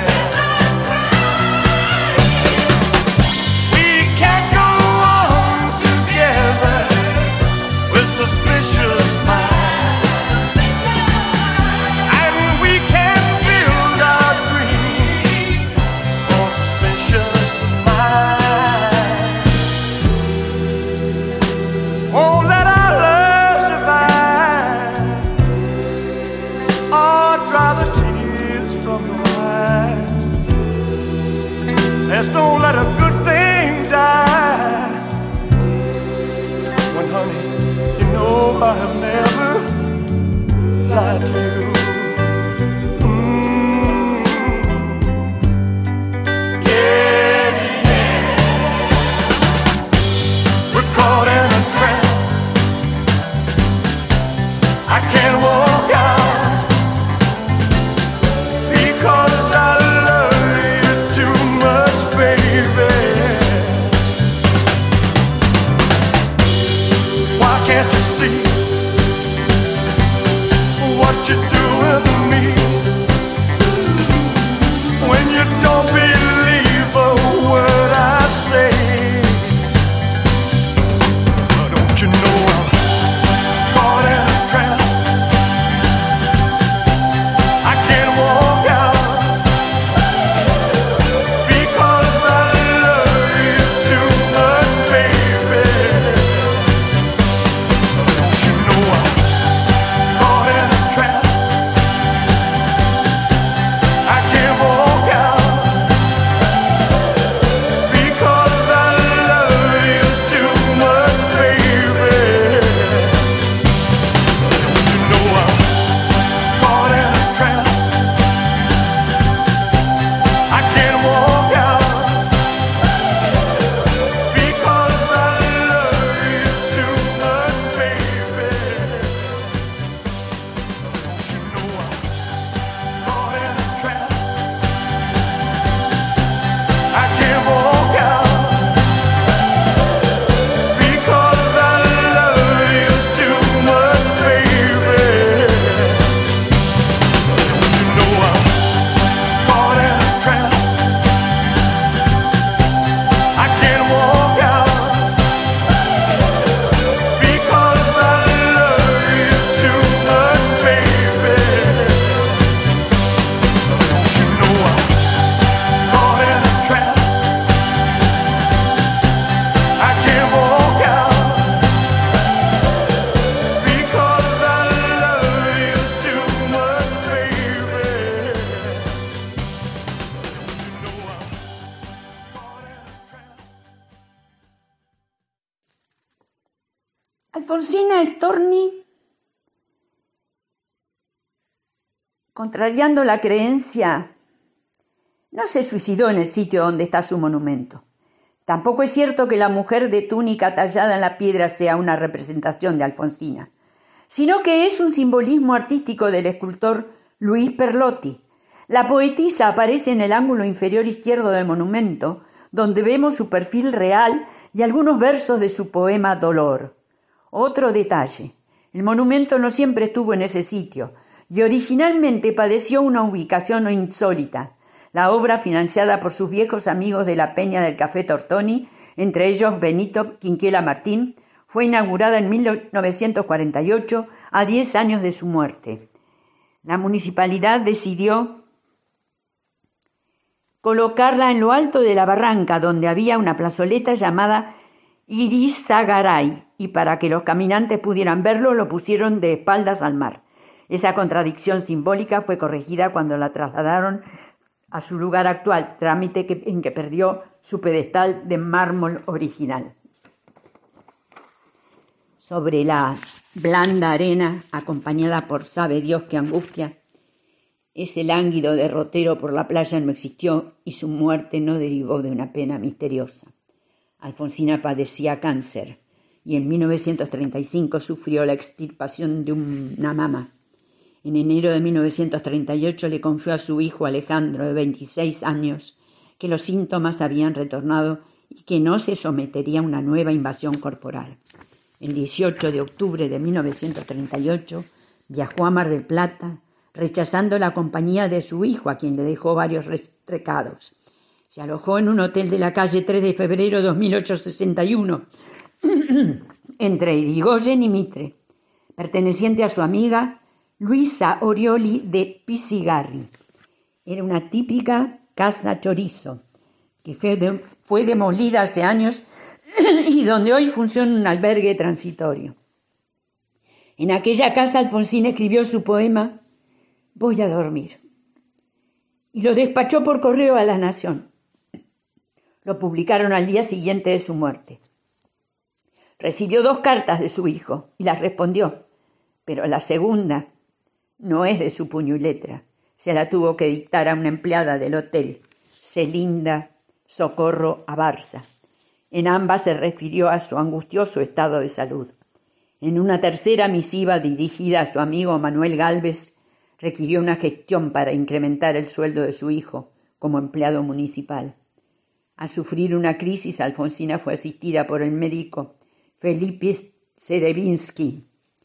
We can't go on together with suspicious minds, and we can build our dreams on suspicious minds. Won't let our love survive, or dry the tears from your eyes. Let's don't let a good thing die. When honey, you know I have never lied to you. Mm. Yeah, yeah. We're caught in a trap. I can't walk out because I love you too much, baby. Why can't you see what you're doing to me. When you don't believe a word I say, don't you know I'm caught in a trap? I can't walk out because I love you too much, baby. Don't you know I'm caught in a trap? I can't walk out because I love you too much, baby. Don't you know I'm caught in a trap? I can't walk out because I love you too much, baby. Don't you know I'm caught in a trap? I can't walk out because I love you too much, baby. Don't you know I'm caught in a trap? I can't walk out because I love you too much, baby. Don't you know I'm caught in a trap? I can't walk out because I love you too much, baby. Don't you know I'm caught in a trap? Alfonsina Storni, contrariando la creencia, no se suicidó en el sitio donde está su monumento. Tampoco es cierto que la mujer de túnica tallada en la piedra sea una representación de Alfonsina, sino que es un simbolismo artístico del escultor Luis Perlotti. La poetisa aparece en el ángulo inferior izquierdo del monumento, donde vemos su perfil real y algunos versos de su poema Dolor. Otro detalle: el monumento no siempre estuvo en ese sitio y originalmente padeció una ubicación insólita. La obra, financiada por sus viejos amigos de la Peña del Café Tortoni, entre ellos Benito Quinquela Martín, fue inaugurada en mil novecientos cuarenta y ocho, a diez años de su muerte. La municipalidad decidió colocarla en lo alto de la barranca, donde había una plazoleta llamada Irizagaray, y para que los caminantes pudieran verlo, lo pusieron de espaldas al mar. Esa contradicción simbólica fue corregida cuando la trasladaron a su lugar actual, trámite que, en que perdió su pedestal de mármol original. Sobre la blanda arena, acompañada por sabe Dios qué angustia, ese lánguido derrotero por la playa no existió y su muerte no derivó de una pena misteriosa. Alfonsina padecía cáncer y en mil novecientos treinta y cinco sufrió la extirpación de una mama. En enero de mil novecientos treinta y ocho le confió a su hijo Alejandro, de veintiséis años, que los síntomas habían retornado y que no se sometería a una nueva invasión corporal. El dieciocho de octubre de mil novecientos treinta y ocho viajó a Mar del Plata, rechazando la compañía de su hijo, a quien le dejó varios recados. Se alojó en un hotel de la calle tres de febrero de mil ochocientos sesenta y uno, entre Irigoyen y Mitre, perteneciente a su amiga Luisa Orioli de Pisigarri. Era una típica casa chorizo, que fue, de, fue demolida hace años y donde hoy funciona un albergue transitorio. En aquella casa Alfonsina escribió su poema Voy a dormir y lo despachó por correo a La Nación. Lo publicaron al día siguiente de su muerte. Recibió dos cartas de su hijo y las respondió, pero la segunda no es de su puño y letra. Se la tuvo que dictar a una empleada del hotel, Celinda Socorro Abarza. En ambas se refirió a su angustioso estado de salud. En una tercera misiva dirigida a su amigo Manuel Gálvez, requirió una gestión para incrementar el sueldo de su hijo como empleado municipal. Al sufrir una crisis, Alfonsina fue asistida por el médico Felipe Serebinsky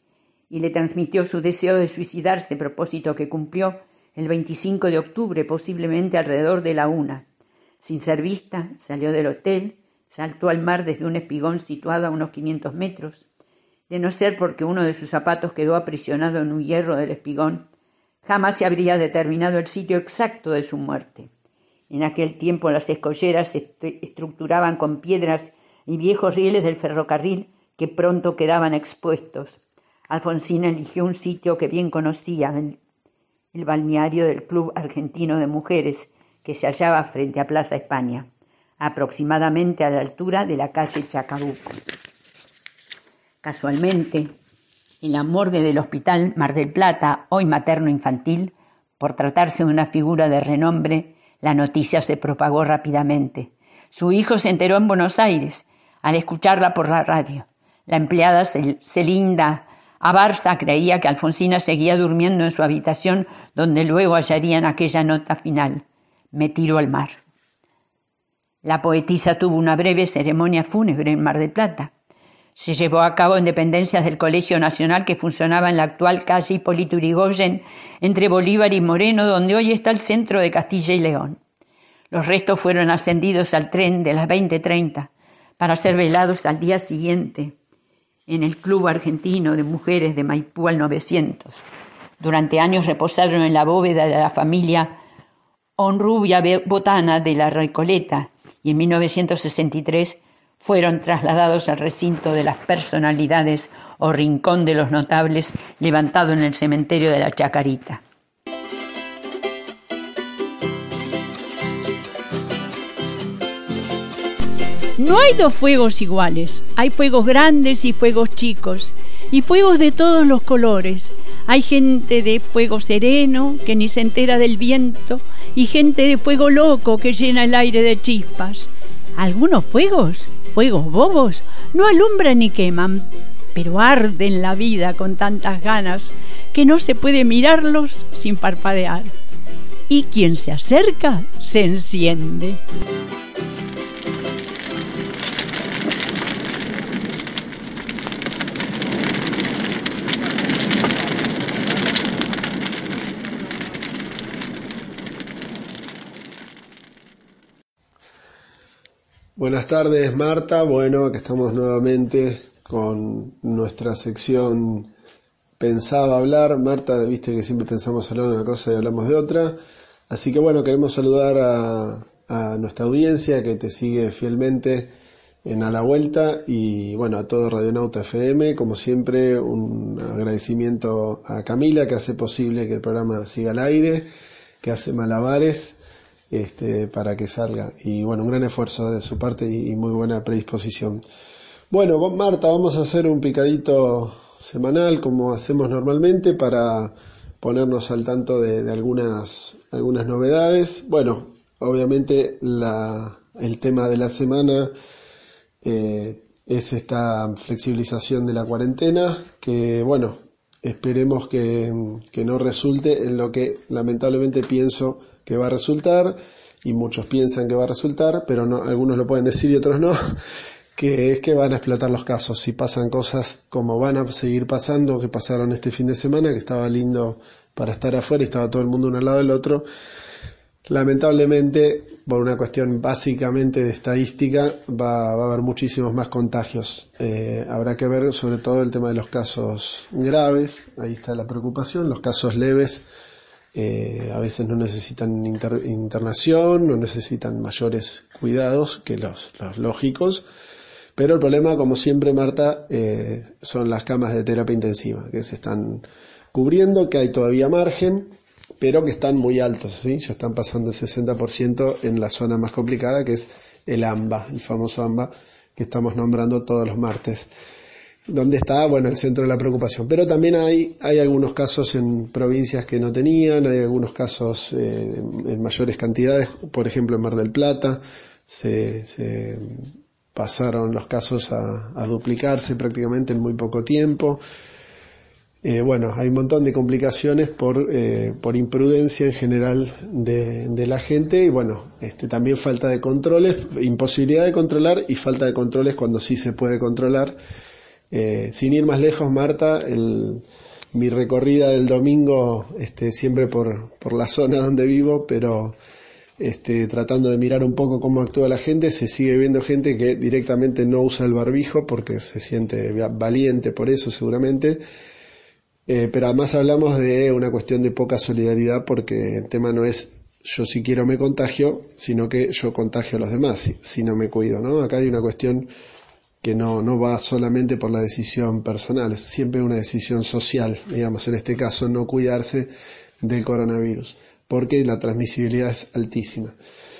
y le transmitió su deseo de suicidarse, propósito que cumplió el veinticinco de octubre, posiblemente alrededor de la una. Sin ser vista, salió del hotel, saltó al mar desde un espigón situado a unos quinientos metros. De no ser porque uno de sus zapatos quedó aprisionado en un hierro del espigón, jamás se habría determinado el sitio exacto de su muerte. En aquel tiempo las escolleras se estructuraban con piedras y viejos rieles del ferrocarril que pronto quedaban expuestos. Alfonsina eligió un sitio que bien conocía, el, el balneario del Club Argentino de Mujeres, que se hallaba frente a Plaza España, aproximadamente a la altura de la calle Chacabuco. Casualmente, en la morgue del Hospital Mar del Plata, hoy materno-infantil, por tratarse de una figura de renombre, la noticia se propagó rápidamente. Su hijo se enteró en Buenos Aires, al escucharla por la radio. La empleada Celinda Abarza creía que Alfonsina seguía durmiendo en su habitación, donde luego hallarían aquella nota final: me tiro al mar. La poetisa tuvo una breve ceremonia fúnebre en Mar del Plata. Se llevó a cabo en dependencias del Colegio Nacional que funcionaba en la actual calle Hipólito Yrigoyen, entre Bolívar y Moreno, donde hoy está el centro de Castilla y León. Los restos fueron ascendidos al tren de las veinte treinta para ser velados al día siguiente en el Club Argentino de Mujeres de Maipú al novecientos. Durante años reposaron en la bóveda de la familia Honrubia Botana de la Recoleta y en mil novecientos sesenta y tres fueron trasladados al recinto de las personalidades o rincón de los notables levantado en el cementerio de la Chacarita. No hay dos fuegos iguales, hay fuegos grandes y fuegos chicos, y fuegos de todos los colores. Hay gente de fuego sereno que ni se entera del viento, y gente de fuego loco que llena el aire de chispas. Algunos fuegos, fuegos bobos, no alumbran ni queman, pero arden la vida con tantas ganas que no se puede mirarlos sin parpadear. Y quien se acerca se enciende. Buenas tardes, Marta. Bueno, acá estamos nuevamente con nuestra sección Pensaba hablar. Marta, viste que siempre pensamos hablar de una cosa y hablamos de otra. Así que bueno, queremos saludar a, a nuestra audiencia que te sigue fielmente en A la Vuelta y bueno, a todo Radionauta F M. Como siempre, un agradecimiento a Camila que hace posible que el programa siga al aire, que hace malabares Este, para que salga, y bueno, un gran esfuerzo de su parte y, y muy buena predisposición. Bueno, Marta, vamos a hacer un picadito semanal como hacemos normalmente para ponernos al tanto de, de algunas, algunas novedades. Bueno, obviamente la, el tema de la semana eh, es esta flexibilización de la cuarentena, que bueno, esperemos que, que no resulte en lo que lamentablemente pienso que va a resultar, y muchos piensan que va a resultar, pero no, algunos lo pueden decir y otros no, que es que van a explotar los casos. Si pasan cosas como van a seguir pasando, que pasaron este fin de semana, que estaba lindo para estar afuera y estaba todo el mundo uno al lado del otro, lamentablemente, por una cuestión básicamente de estadística, va, va a haber muchísimos más contagios. Eh, habrá que ver sobre todo el tema de los casos graves, ahí está la preocupación. Los casos leves Eh, a veces no necesitan inter- internación, no necesitan mayores cuidados que los, los lógicos, pero el problema, como siempre, Marta, eh, son las camas de terapia intensiva, que se están cubriendo, que hay todavía margen, pero que están muy altos, ¿sí? Ya están pasando el sesenta por ciento en la zona más complicada, que es el AMBA, el famoso AMBA, que estamos nombrando todos los martes, donde está, bueno, el centro de la preocupación. Pero también hay, hay algunos casos en provincias que no tenían, hay algunos casos eh, en mayores cantidades, por ejemplo en Mar del Plata, se, se pasaron los casos a, a duplicarse prácticamente en muy poco tiempo. Eh, bueno, hay un montón de complicaciones por, eh, por imprudencia en general de, de la gente, y bueno, este, también falta de controles, imposibilidad de controlar y falta de controles cuando sí se puede controlar. Eh, sin ir más lejos, Marta, el, mi recorrida del domingo, este, siempre por, por la zona donde vivo, pero este, tratando de mirar un poco cómo actúa la gente, se sigue viendo gente que directamente no usa el barbijo porque se siente valiente por eso seguramente, eh, pero además hablamos de una cuestión de poca solidaridad porque el tema no es yo si quiero me contagio, sino que yo contagio a los demás si, si no me cuido, ¿no? Acá hay una cuestión que no, no va solamente por la decisión personal, es siempre una decisión social, digamos, en este caso no cuidarse del coronavirus, porque la transmisibilidad es altísima.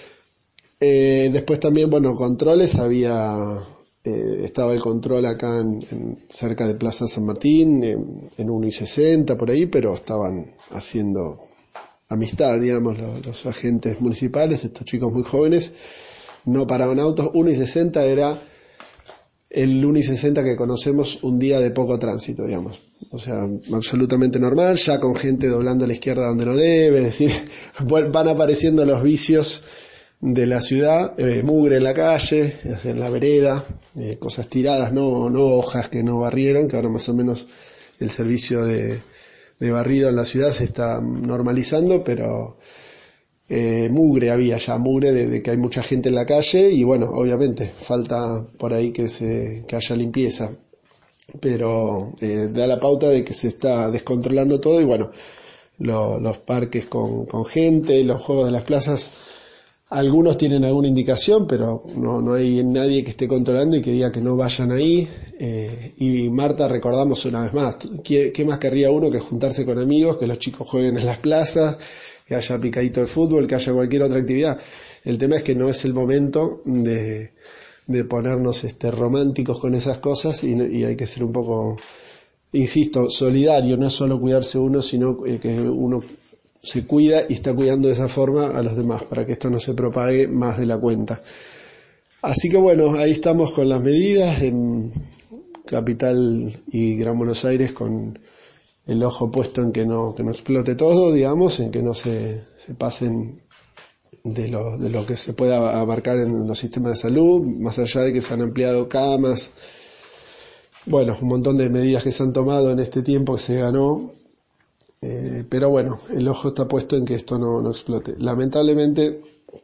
Eh, después también, bueno, controles, había, eh, estaba el control acá en, en, cerca de Plaza San Martín, en, en uno y sesenta por ahí, pero estaban haciendo amistad, digamos, los, los agentes municipales, estos chicos muy jóvenes, no paraban autos. Uno y sesenta era el uno y sesenta que conocemos un día de poco tránsito, digamos. O sea, absolutamente normal, ya con gente doblando a la izquierda donde no debe, es decir, van apareciendo los vicios de la ciudad, eh, mugre en la calle, en la vereda, eh, cosas tiradas, no, no hojas que no barrieron, que ahora más o menos el servicio de, de barrido en la ciudad se está normalizando, pero eh, mugre había ya, mugre de, de que hay mucha gente en la calle y bueno, obviamente falta por ahí que, se, que haya limpieza. Pero eh, da la pauta de que se está descontrolando todo y bueno, lo, los parques con, con gente, los juegos de las plazas, algunos tienen alguna indicación, pero no, no hay nadie que esté controlando y que diga que no vayan ahí. Eh, y Marta, recordamos una vez más, ¿qué, qué más querría uno que juntarse con amigos, que los chicos jueguen en las plazas, que haya picadito de fútbol, que haya cualquier otra actividad? El tema es que no es el momento de... de ponernos este, románticos con esas cosas y, y hay que ser un poco, insisto, solidario, no es solo cuidarse uno, sino eh, que uno se cuida y está cuidando de esa forma a los demás, para que esto no se propague más de la cuenta. Así que bueno, ahí estamos con las medidas, en Capital y Gran Buenos Aires con el ojo puesto en que no, que no explote todo, digamos, en que no se, se pasen de lo, de lo que se pueda abarcar en los sistemas de salud, más allá de que se han ampliado camas, bueno, un montón de medidas que se han tomado en este tiempo que se ganó, eh, pero bueno, el ojo está puesto en que esto no, no explote. Lamentablemente,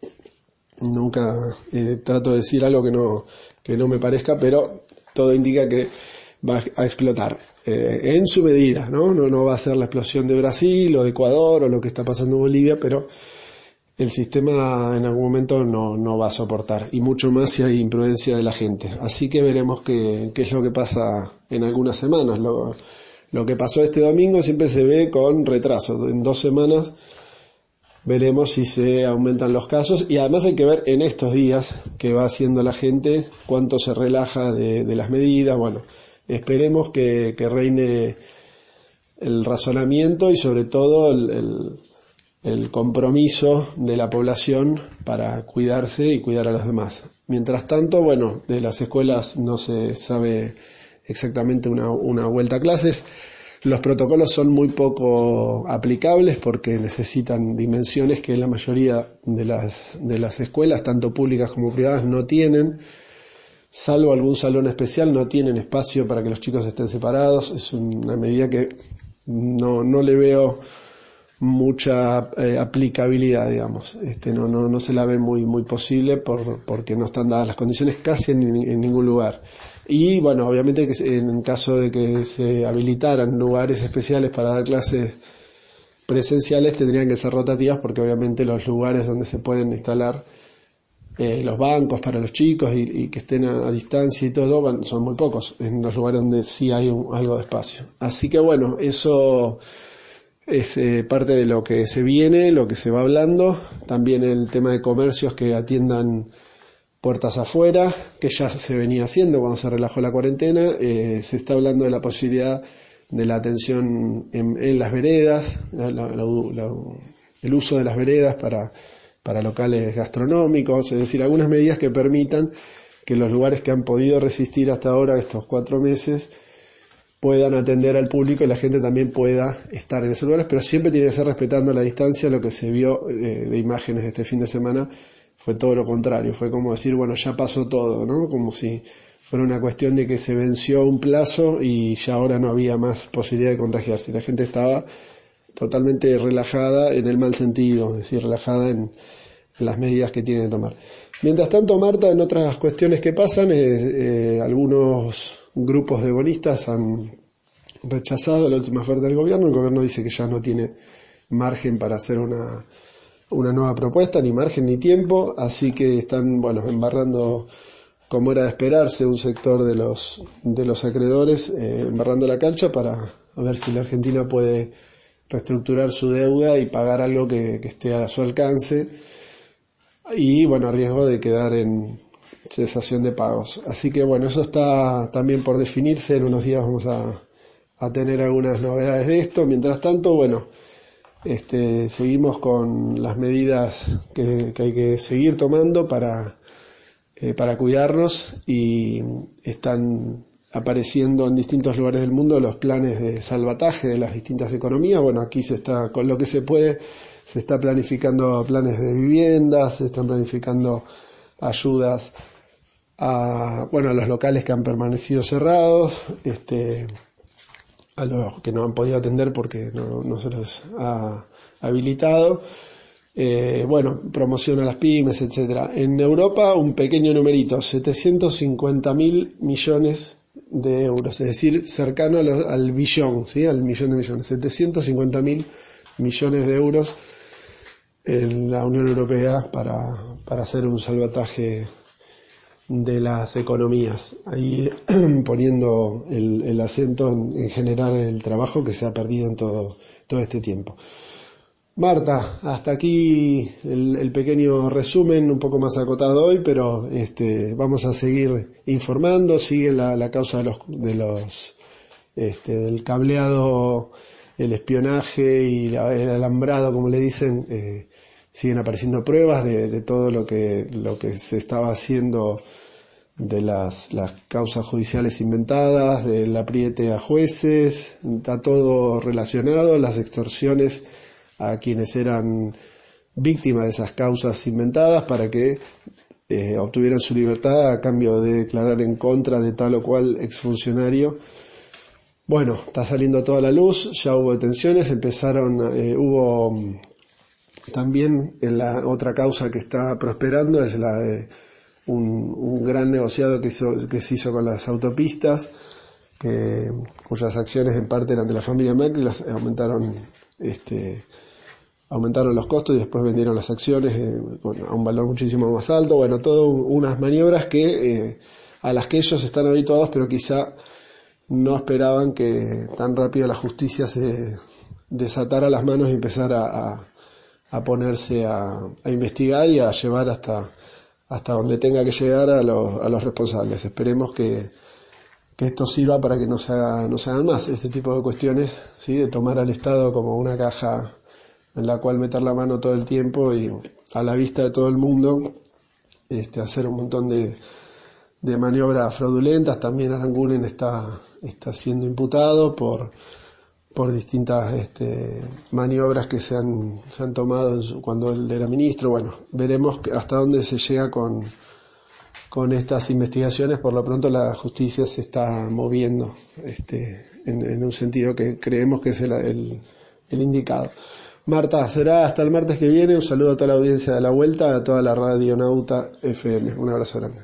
nunca eh, trato de decir algo que no, que no me parezca, pero todo indica que va a explotar, eh, en su medida, ¿no? No, no va a ser la explosión de Brasil o de Ecuador o lo que está pasando en Bolivia, pero el sistema en algún momento no, no va a soportar, y mucho más si hay imprudencia de la gente. Así que veremos qué, qué es lo que pasa en algunas semanas. Lo, lo que pasó este domingo siempre se ve con retraso. En dos semanas veremos si se aumentan los casos, y además hay que ver en estos días qué va haciendo la gente, cuánto se relaja de, de las medidas. Bueno, esperemos que, que reine el razonamiento y sobre todo el, el el compromiso de la población para cuidarse y cuidar a los demás. Mientras tanto, bueno, de las escuelas no se sabe exactamente una, una vuelta a clases. Los protocolos son muy poco aplicables porque necesitan dimensiones que la mayoría de las, de las escuelas, tanto públicas como privadas, no tienen. Salvo algún salón especial, no tienen espacio para que los chicos estén separados. Es una medida que no, no le veo mucha eh, aplicabilidad, digamos. Este, no, no, no se la ve muy, muy posible por, porque no están dadas las condiciones casi en, en ningún lugar. Y bueno, obviamente que en caso de que se habilitaran lugares especiales para dar clases presenciales tendrían que ser rotativas, porque obviamente los lugares donde se pueden instalar eh, los bancos para los chicos y, y que estén a, a distancia y todo van, son muy pocos en los lugares donde sí hay un, algo de espacio. Así que bueno, eso es eh, parte de lo que se viene, lo que se va hablando. También el tema de comercios que atiendan puertas afuera, que ya se venía haciendo cuando se relajó la cuarentena. Eh, se está hablando de la posibilidad de la atención en, en las veredas, la, la, la, el uso de las veredas para, para locales gastronómicos, es decir, algunas medidas que permitan que los lugares que han podido resistir hasta ahora estos cuatro meses puedan atender al público y la gente también pueda estar en esos lugares, pero siempre tiene que ser respetando la distancia. Lo que se vio eh, de imágenes de este fin de semana fue todo lo contrario, fue como decir, bueno, ya pasó todo, ¿no? Como si por una cuestión de que se venció un plazo y ya ahora no había más posibilidad de contagiarse. La gente estaba totalmente relajada en el mal sentido, es decir, relajada en, en las medidas que tiene que tomar. Mientras tanto, Marta, en otras cuestiones que pasan, eh, eh, algunos grupos de bonistas han rechazado la última oferta del gobierno. El gobierno dice que ya no tiene margen para hacer una, una nueva propuesta, ni margen ni tiempo, así que están, bueno, embarrando, como era de esperarse, un sector de los, de los acreedores, eh, embarrando la cancha para a ver si la Argentina puede reestructurar su deuda y pagar algo que, que esté a su alcance, y bueno, a riesgo de quedar en cesación de pagos. Así que bueno, eso está también por definirse. En unos días vamos a, a tener algunas novedades de esto. Mientras tanto, bueno, este, seguimos con las medidas que, que hay que seguir tomando para, eh, para cuidarnos, y están apareciendo en distintos lugares del mundo los planes de salvataje de las distintas economías. Bueno, aquí se está, con lo que se puede, se está planificando planes de viviendas, se están planificando ayudas a, bueno, a los locales que han permanecido cerrados, este, a los que no han podido atender porque no, no se los ha habilitado. Eh, bueno, promoción a las pymes, etcétera. En Europa, un pequeño numerito, setecientos cincuenta mil millones de euros, es decir, cercano a los, al billón, ¿sí? Al millón de millones, setecientos cincuenta mil millones de euros en la Unión Europea para, para hacer un salvataje de las economías, ahí poniendo el, el acento en, en generar el trabajo que se ha perdido en todo, todo este tiempo. Marta, hasta aquí el, el pequeño resumen, un poco más acotado hoy, pero este, vamos a seguir informando. Sigue la, la causa de los, de los este, del cableado, el espionaje y la, el alambrado, como le dicen. Eh, siguen apareciendo pruebas de, de todo lo que, lo que se estaba haciendo, de las, las causas judiciales inventadas, del apriete a jueces, está todo relacionado, las extorsiones a quienes eran víctimas de esas causas inventadas para que eh, obtuvieran su libertad a cambio de declarar en contra de tal o cual exfuncionario. Bueno, está saliendo toda la luz, ya hubo detenciones, empezaron, eh, hubo también en la otra causa que está prosperando, es la de un, un gran negociado que, hizo, que se hizo con las autopistas, que, cuyas acciones en parte eran de la familia Macri, las aumentaron este aumentaron los costos y después vendieron las acciones eh, bueno, a un valor muchísimo más alto. Bueno, todo unas maniobras que eh, a las que ellos están habituados, pero quizá no esperaban que tan rápido la justicia se desatara las manos y empezara a, a ponerse a, a investigar y a llevar hasta, hasta donde tenga que llegar a los, a los responsables. Esperemos que, que esto sirva para que no se, haga, no se hagan más este tipo de cuestiones, ¿sí? De tomar al Estado como una caja en la cual meter la mano todo el tiempo y a la vista de todo el mundo este, hacer un montón de, de maniobras fraudulentas. También Aranguren está, está siendo imputado por, por distintas este, maniobras que se han, se han tomado en su, cuando él era ministro. Bueno, veremos hasta dónde se llega con, con estas investigaciones. Por lo pronto la justicia se está moviendo este, en, en un sentido que creemos que es el, el, el indicado. Marta, será hasta el martes que viene. Un saludo a toda la audiencia de La Vuelta, a toda la Radionauta F M. Un abrazo grande.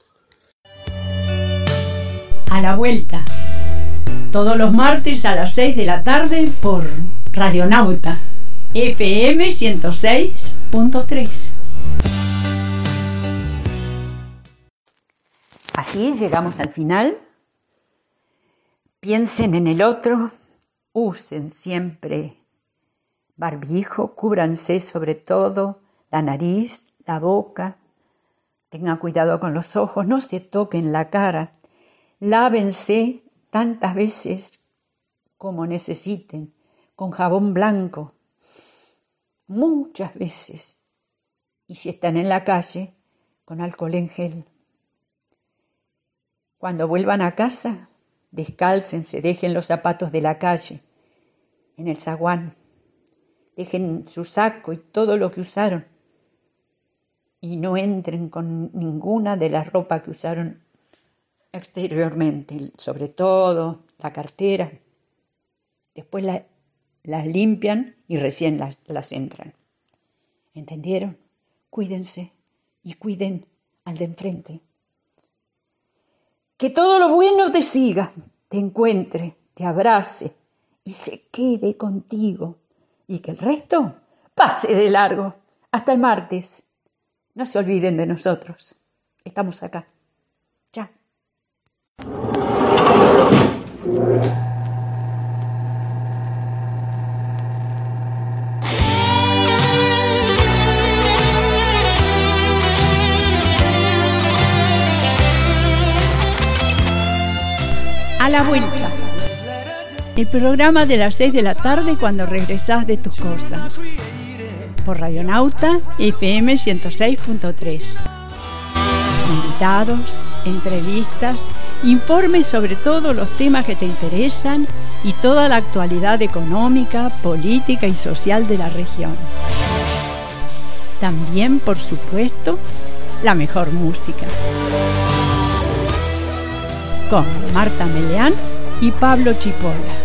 A la Vuelta, todos los martes a las seis de la tarde por Radionauta F M ciento seis punto tres. Así llegamos al final. Piensen en el otro, usen siempre barbijo, cúbranse sobre todo la nariz, la boca, tengan cuidado con los ojos, no se toquen la cara, lávense tantas veces como necesiten, con jabón blanco, muchas veces, y si están en la calle, con alcohol en gel. Cuando vuelvan a casa, descálcense, dejen los zapatos de la calle en el zaguán. Dejen su saco y todo lo que usaron y no entren con ninguna de la ropa que usaron exteriormente, sobre todo la cartera. Después la, las limpian y recién las, las entran. ¿Entendieron? Cuídense y cuiden al de enfrente. Que todo lo bueno te siga, te encuentre, te abrace y se quede contigo. Y que el resto pase de largo. Hasta el martes. No se olviden de nosotros. Estamos acá. Chao. A la vuelta. El programa de las seis de la tarde cuando regresás de tus cosas. Por Radionauta F M ciento seis punto tres. Invitados, entrevistas, informes sobre todos los temas que te interesan y toda la actualidad económica, política y social de la región. También, por supuesto, la mejor música. Con Marta Meleán y Pablo Chipola.